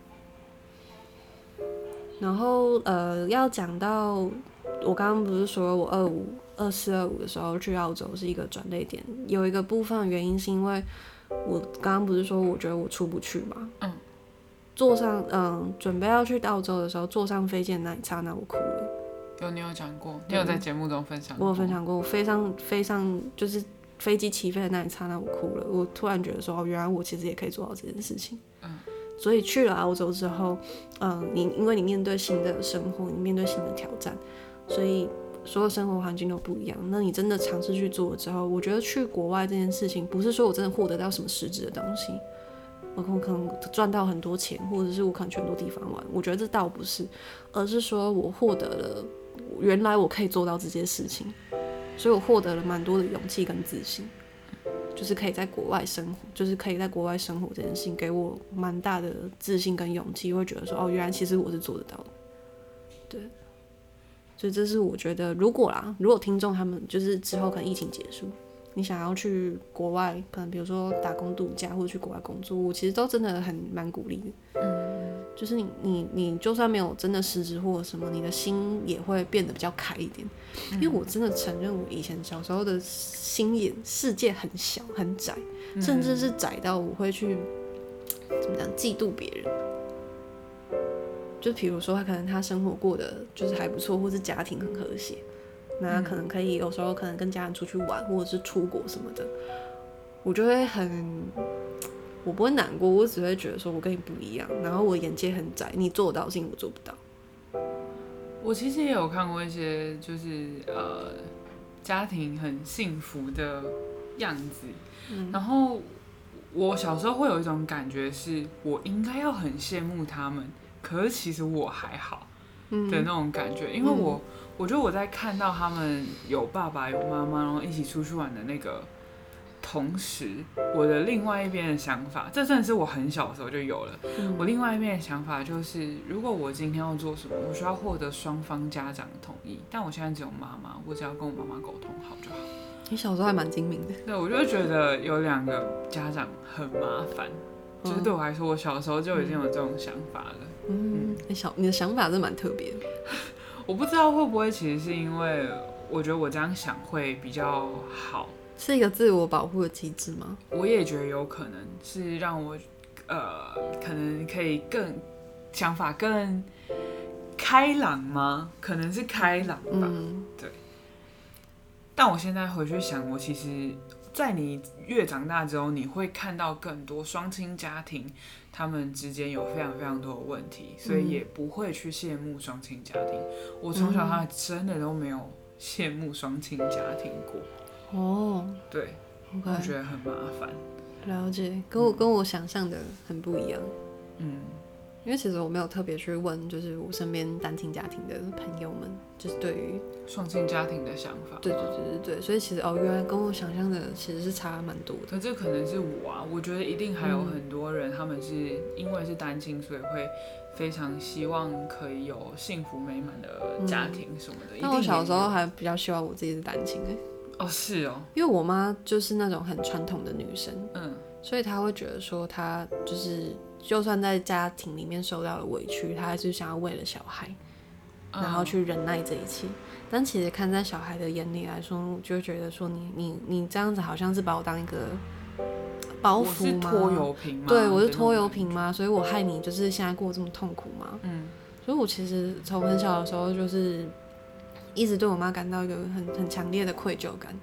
然后要讲到我刚刚不是说我24、25的时候去澳洲是一个转捩点，有一个部分的原因是因为我刚刚不是说我觉得我出不去嘛。坐上准备要去澳洲的时候，坐上飞机的那一刹那，我哭了。 你有讲过，你有在节目中分享过。 我有分享过，我飞上就是飞机起飞的那一刹那，我哭了。我突然觉得说，原来我其实也可以做到这件事情。所以去了澳洲之后，因为你面对新的生活，你面对新的挑战，所以所有生活环境都不一样。那你真的尝试去做了之后，我觉得去国外这件事情，不是说我真的获得到什么实质的东西。我可能赚到很多钱，或者是我可能去很多地方玩，我觉得这倒不是，而是说我获得了原来我可以做到这些事情，所以我获得了蛮多的勇气跟自信，就是可以在国外生活，就是可以在国外生活这件事情给我蛮大的自信跟勇气，会觉得说原来其实我是做得到的。对，所以这是我觉得如果听众他们就是之后可能疫情结束，你想要去国外，可能比如说打工度假或者去国外工作，我其实都真的蛮鼓励的。就是你就算没有真的实质或者什么，你的心也会变得比较开一点。因为我真的承认，我以前小时候的心眼世界很小很窄，甚至是窄到我会去怎么讲嫉妒别人。就比如说他可能他生活过得就是还不错，或是家庭很和谐。那可能可以有时候可能跟家人出去玩，或者是出国什么的，我就会我不会难过，我只会觉得说我跟你不一样，然后我眼界很窄，你做得到的事情我做不到。 我其实也有看过一些就是家庭很幸福的样子，然后我小时候会有一种感觉是我应该要很羡慕他们，可是其实我还好的那种感觉，因为我觉得我在看到他们有爸爸有妈妈，然后一起出去玩的那个同时，我的另外一边的想法，这真的是我很小的时候就有了。我另外一边的想法就是，如果我今天要做什么，我需要获得双方家长的同意，但我现在只有妈妈，我只要跟我妈妈沟通好就好。 你小时候还蛮精明的。 对，我就会觉得有2个家长很麻烦，就是对我来说，我小时候就已经有这种想法了。 你的想法真的蛮特别的。 我不知道会不会其实是因为我觉得我这样想会比较好， 是一个自我保护的机制吗？ 我也觉得有可能是让我可能可以想法更开朗吗？可能是开朗吧。对。但我现在回去想，我其实在你越长大之后，你会看到更多双亲家庭他们之间有非常非常多的问题，所以也不会去羡慕双亲家庭。我从小到大真的都没有羡慕双亲家庭过。对，我觉得很麻烦。 了解，跟我想象的很不一样。 因为其实我没有特别去问，就是我身边单亲家庭的朋友们，就是对于双亲家庭的想法。 对，所以其实原来跟我想象的其实是差蛮多的。 可这可能是我觉得一定还有很多人，他们是因为是单亲，所以会非常希望可以有幸福美满的家庭什么的。 但我小时候还比较希望我自己是单亲是哦， 因为我妈就是那种很传统的女生，所以她会觉得说她就算在家庭里面受到了委屈，她还是想要为了小孩，然后去忍耐这一切。但其实看在小孩的眼里来说，我就会觉得说你这样子好像是把我当一个包袱吗？ 我是拖油瓶吗？ 对，我是拖油瓶吗？所以我害你就是现在过得这么痛苦吗？所以我其实从很小的时候就是一直对我妈感到一个很强烈的愧疚感。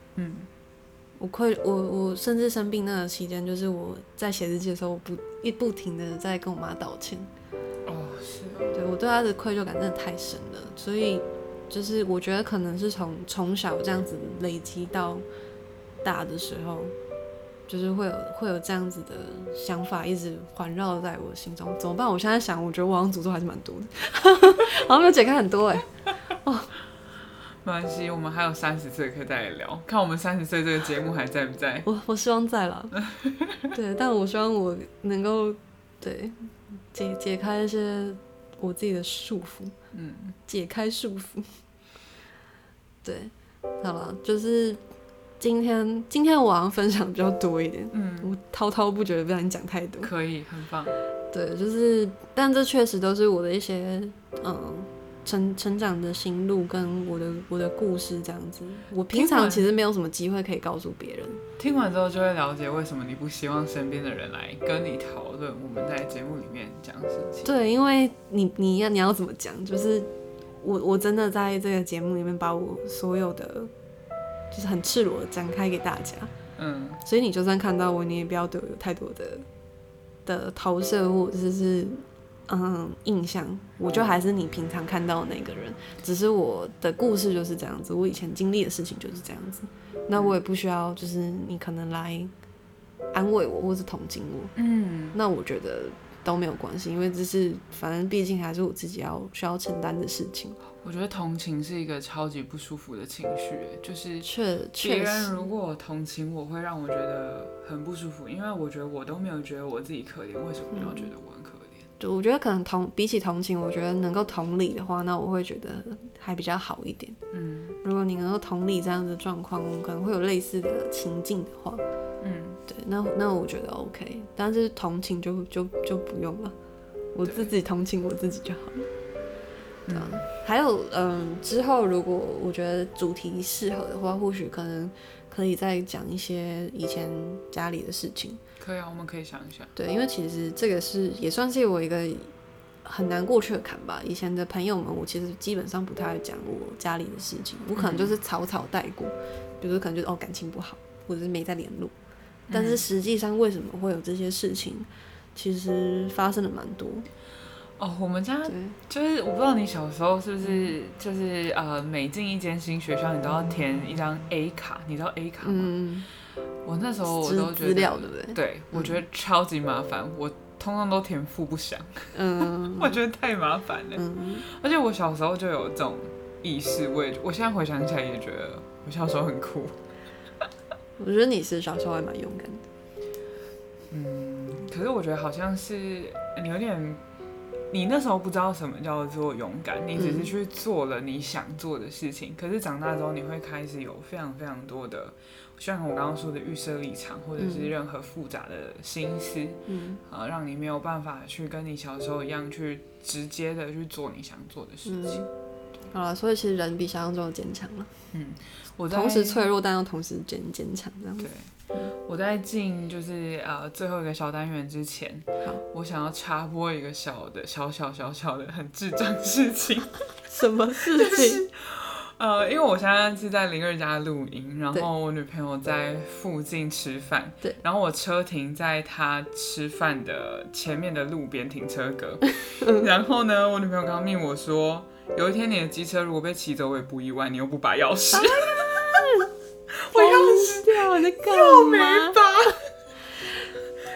我甚至生病那个期间，就是我在写日记的时候，我不停的在跟我妈道歉。对，我对她的愧疚感真的太深了，所以就是我觉得可能是从小这样子累积到大的时候，就是会有这样子的想法一直环绕在我心中。怎么办？我现在想，我觉得我好像诅咒还是蛮多的，好像没有解开很多没关系，我们还有30岁可以再来聊，看我们30岁这个节目还在不在。 我希望在啦，对，但我希望我能够对解开一些我自己的束缚，解开束缚。对，好了，就是今天我好像分享比较多一点，我滔滔不绝的不小心讲太多， 可以，很棒。 对，但这确实都是我的一些成长的心路跟我的故事这样子。我平常其实没有什么机会可以告诉别人。 听完之后就会了解为什么你不希望身边的人来跟你讨论我们在节目里面讲的事情。 对，因为你要怎么讲，就是我真的在这个节目里面把我所有的就是很赤裸的展开给大家。所以你就算看到我，你也不要对我有太多的投射或者是印象，我就还是你平常看到的那个人，只是我的故事就是这样子，我以前经历的事情就是这样子，那我也不需要就是你可能来安慰我或是同情我，那我觉得都没有关系，因为这是反正毕竟还是我自己需要承担的事情。 我觉得同情是一个超级不舒服的情绪，就是别人如果同情我会让我觉得很不舒服，因为我觉得我都没有觉得我自己可怜，为什么你要觉得我很可怜？ 对，我觉得可能比起同情，我觉得能够同理的话，那我会觉得还比较好一点。如果你能够同理这样的状况，可能会有类似的情境的话，对，那我觉得 OK， 但是同情就不用了，我自己同情我自己就好了。对啊，还有之后如果我觉得主题适合的话，或许可能可以再讲一些以前家里的事情。 可以啊，我们可以想一下。 对，因为其实这个也算是我一个很难过去的坎吧。以前的朋友们，我其实基本上不太会讲我家里的事情，我可能就是草草带过，比如可能就是感情不好，或者是没再联络。但是实际上为什么会有这些事情，其实发生了蛮多。 我们家就是我不知道你小时候是不是就是每进一间新学校，你都要填一张 A 卡，你知道 A 卡吗？我那时候我都觉得资料对不对？ 对，我觉得超级麻烦，我通通都填父不详，我觉得太麻烦了。而且我小时候就有这种意识，我现在回想起来也觉得我小时候很酷。 我觉得你是小时候还蛮勇敢的。 可是我觉得好像是你有点。你那时候不知道什么叫做勇敢，你只是去做了你想做的事情。可是长大之后，你会开始有非常非常多的，像我刚刚说的预设立场，或者是任何复杂的心思，让你没有办法去跟你小时候一样去直接的去做你想做的事情。 好了，所以其实人比想象中的坚强了。 我同时脆弱，但又同时坚强这样子。 对，我在进就是最后一个小单元之前，我想要插播一个小小的很智障的事情。 什么事情？ 因为我现在是在02家录音，然后我女朋友在附近吃饭，对，然后我车停在她吃饭的前面的路边停车格，然后呢，我女朋友刚命我说，有一天你的机车如果被骑走，我也不意外，你又不拔钥匙。我钥匙掉，你在干嘛？ 又没拔。我真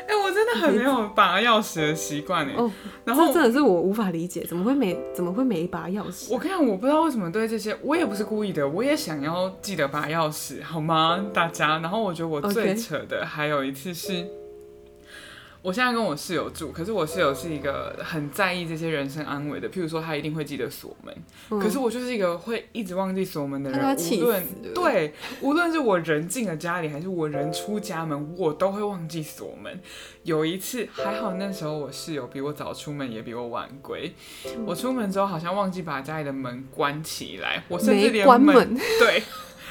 的很没有拔钥匙的习惯哎。 哦， 然后这真的是我无法理解，怎么会没拔钥匙？ 我跟你讲，我不知道为什么对这些，我也不是故意的，我也想要记得拔钥匙，好吗，大家？然后我觉得我最扯的还有一次是。我现在跟我室友住，可是我室友是一个很在意这些人身安危的，譬如说他一定会记得锁门，可是我就是一个会一直忘记锁门的人，无论是我人进了家里，还是我人出家门，我都会忘记锁门。有一次还好，那时候我室友比我早出门，也比我晚归。我出门之后好像忘记把家里的门关起来，我甚至连关门对。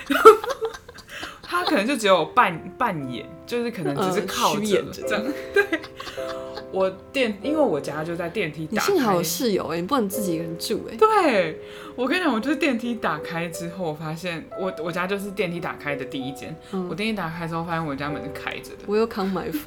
他可能就只有半眼，就是可能只是靠着这样。对，因为我家就在电梯打开。 你幸好有室友你不能自己一个人住对，我跟你讲，我就是电梯打开之后，我发现我家就是电梯打开的第一间。我电梯打开之后，发现我家门是开着的。 Welcome my phone 。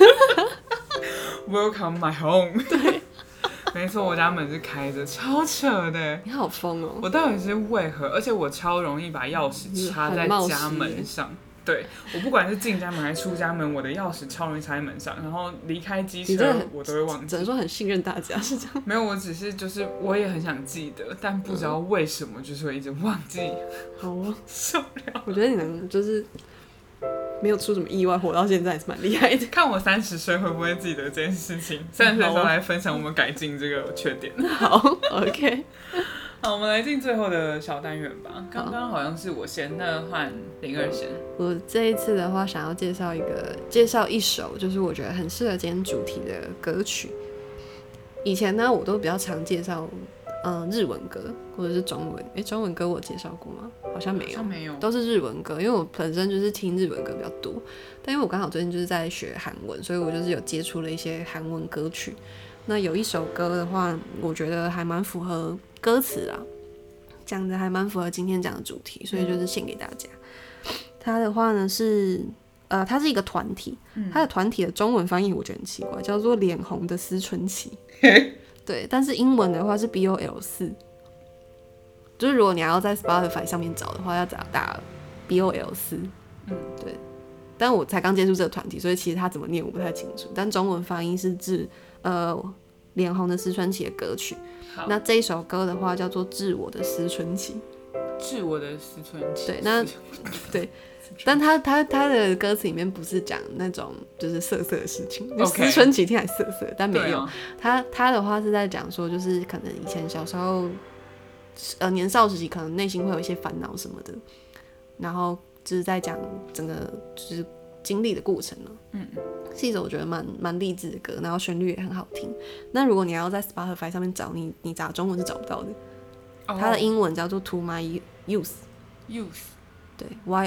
Welcome my home。 对。 没错，我家门是开着，超扯的。 你好疯哦！ 我到底是为何？而且我超容易把钥匙插在家门上。对，我不管是进家门还是出家门，我的钥匙超容易插在门上，然后离开机车我都会忘记。 只能说很信任大家，是这样。 没有，我只是我也很想记得，但不知道为什么就是会一直忘记。 好啊， 受不了。 我觉得你能就是没有出什么意外，活到现在也是蛮厉害的。 看我30岁会不会记得这件事情？30岁的时候来分享我们改进这个缺点。 好 ，OK。 好，我们来进最后的小单元吧。刚刚好像是我先，那换02先。 我这一次的话，想要介绍一首，就是我觉得很适合今天主题的歌曲。以前呢，我都比较常介绍日文歌或者是中文。中文歌我介绍过吗？好像没有，都是日文歌。因为我本身就是听日文歌比较多，但因为我刚好最近就是在学韩文，所以我就是有接触了一些韩文歌曲。那有一首歌的话，我觉得还蛮符合歌词啦，讲的还蛮符合今天讲的主题，所以就是献给大家。它的话呢是它是一个团体，它的团体的中文翻译我觉得很奇怪，叫做脸红的思春期。对，但是英文的话是 BOL4， 就是如果你要在 Spotify 上面找的话，要打 BOL4。对。但我才刚接触这个团体，所以其实它怎么念我不太清楚。但中文发音是致脸红的思春期的歌曲。那这一首歌的话叫做《致我的思春期》。 致我的思春期。 对，那对，但他的歌词里面不是讲那种就是色的事情，思春期听起来色，但没有。他的话是在讲说，就是可能以前小时候年少时期，可能内心会有一些烦恼什么的，然后就是在讲整个就是经历的过程呢。是一首我觉得蛮励志的歌，然后旋律也很好听。那如果你要在 Spotify 上面找，你打中文是找不到的。它的英文叫做 To My Youth。对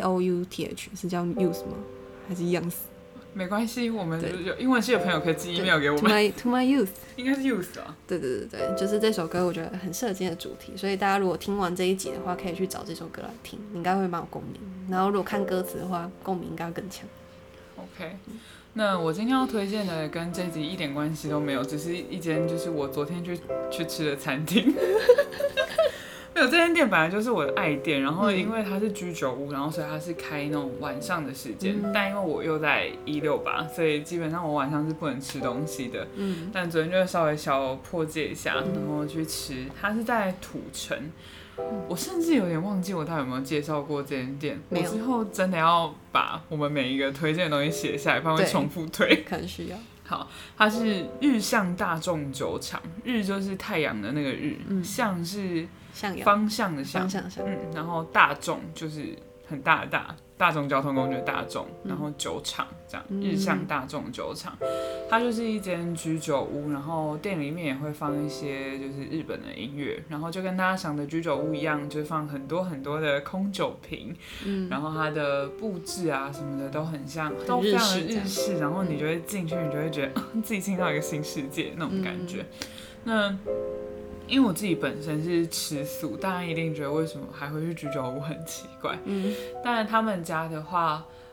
，YOUTH 是叫 Youth 吗？还是 Young？ 没关系，我们有英文系的朋友可以寄 email 给我们。 To my Youth， 应该是 Youth 啊。 对，就是这首歌，我觉得很适合今天的主题，所以大家如果听完这一集的话，可以去找这首歌来听，你应该会蛮有共鸣。然后如果看歌词的话，共鸣应该会更强。 OK， 那我今天要推荐的跟这集一点关系都没有，只是一间就是我昨天去吃的餐厅。没有，这间店本来就是我的爱店，然后因为它是居酒屋，然后所以它是开那种晚上的时间，但因为我又在168，所以基本上我晚上是不能吃东西的。但昨天就稍微小破戒一下，然后去吃，它是在土城。我甚至有点忘记我到底有没有介绍过这间店，我之后真的要把我们每一个推荐的东西写下来，不然会重复推， 可能需要。 好，它是日向大众酒厂，日就是太阳的那个日，向是方向的向，然后大众就是很大的大众交通工具的大众，然后酒厂这样，日向大众酒厂，它就是一间居酒屋，然后店里面也会放一些就是日本的音乐，然后就跟大家想的居酒屋一样，就是放很多很多的空酒瓶，然后它的布置啊什么的都很像，都非常的日式，然后你就会进去，你就会觉得自己进到一个新世界那种感觉。那因为我自己本身是吃素，大家一定觉得为什么还会去居酒屋很奇怪。但是他们家的话，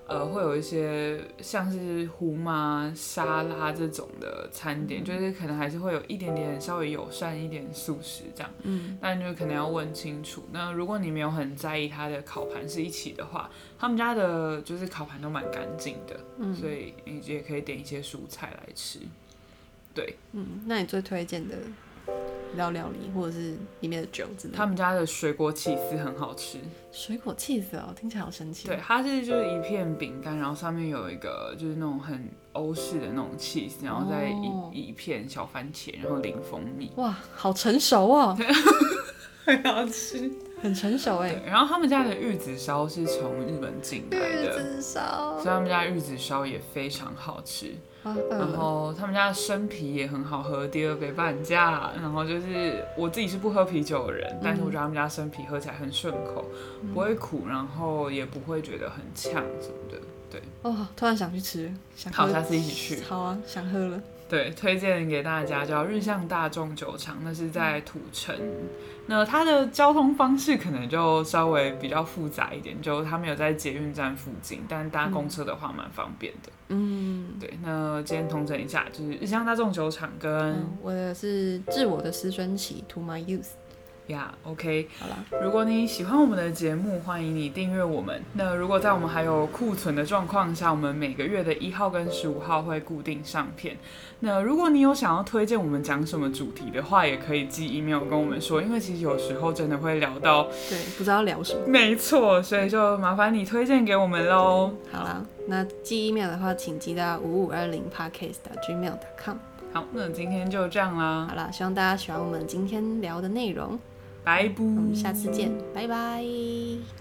会有一些像是胡麻沙拉这种的餐点，就是可能还是会有一点点稍微友善一点素食这样，但就可能要问清楚。那如果你没有很在意它的烤盘是一起的话，他们家的就是烤盘都蛮干净的，所以你也可以点一些蔬菜来吃。对， 那你最推荐的料理或者是里面的酒之类的？ 他们家的水果起司很好吃。 水果起司哦，听起来好神奇。 对，它是就是一片饼干，然后上面有一个就是那种很欧式的那种起司，然后再一片小番茄，然后淋蜂蜜。 哇，好成熟哦， 很好吃， 很成熟哎。 然后他们家的玉子烧是从日本进来的， 玉子烧， 所以他们家玉子烧也非常好吃。然后他们家的生啤也很好喝，第2杯半价。然后就是我自己是不喝啤酒的人，但是我觉得他们家生啤喝起来很顺口，不会苦，然后也不会觉得很呛什么的。对， 突然想去吃，想喝。 好，下次一起去。 好啊，想喝了。 对，推荐给大家叫日向大众酒厂，那是在土城。那它的交通方式可能就稍微比较复杂一点，就它没有在捷运站附近，但搭公车的话蛮方便的。对，那今天统整一下，就是日向大众酒厂跟我的是致我的思春期 To My Youth。 OK， 好啦， 如果你喜欢我们的节目，欢迎你订阅我们。那如果在我们还有库存的状况下，我们每个月的1号跟15号会固定上片。那如果你有想要推荐我们讲什么主题的话，也可以寄 email 跟我们说，因为其实有时候真的会聊到， 对，不知道聊什么。 没错，所以就麻烦你推荐给我们咯。 好啦，那寄 email 的话，请寄到5520podcast@gmail.com。 好，那今天就这样啦。 好啦，希望大家喜欢我们今天聊的内容。 拜拜，我们下次见，拜拜。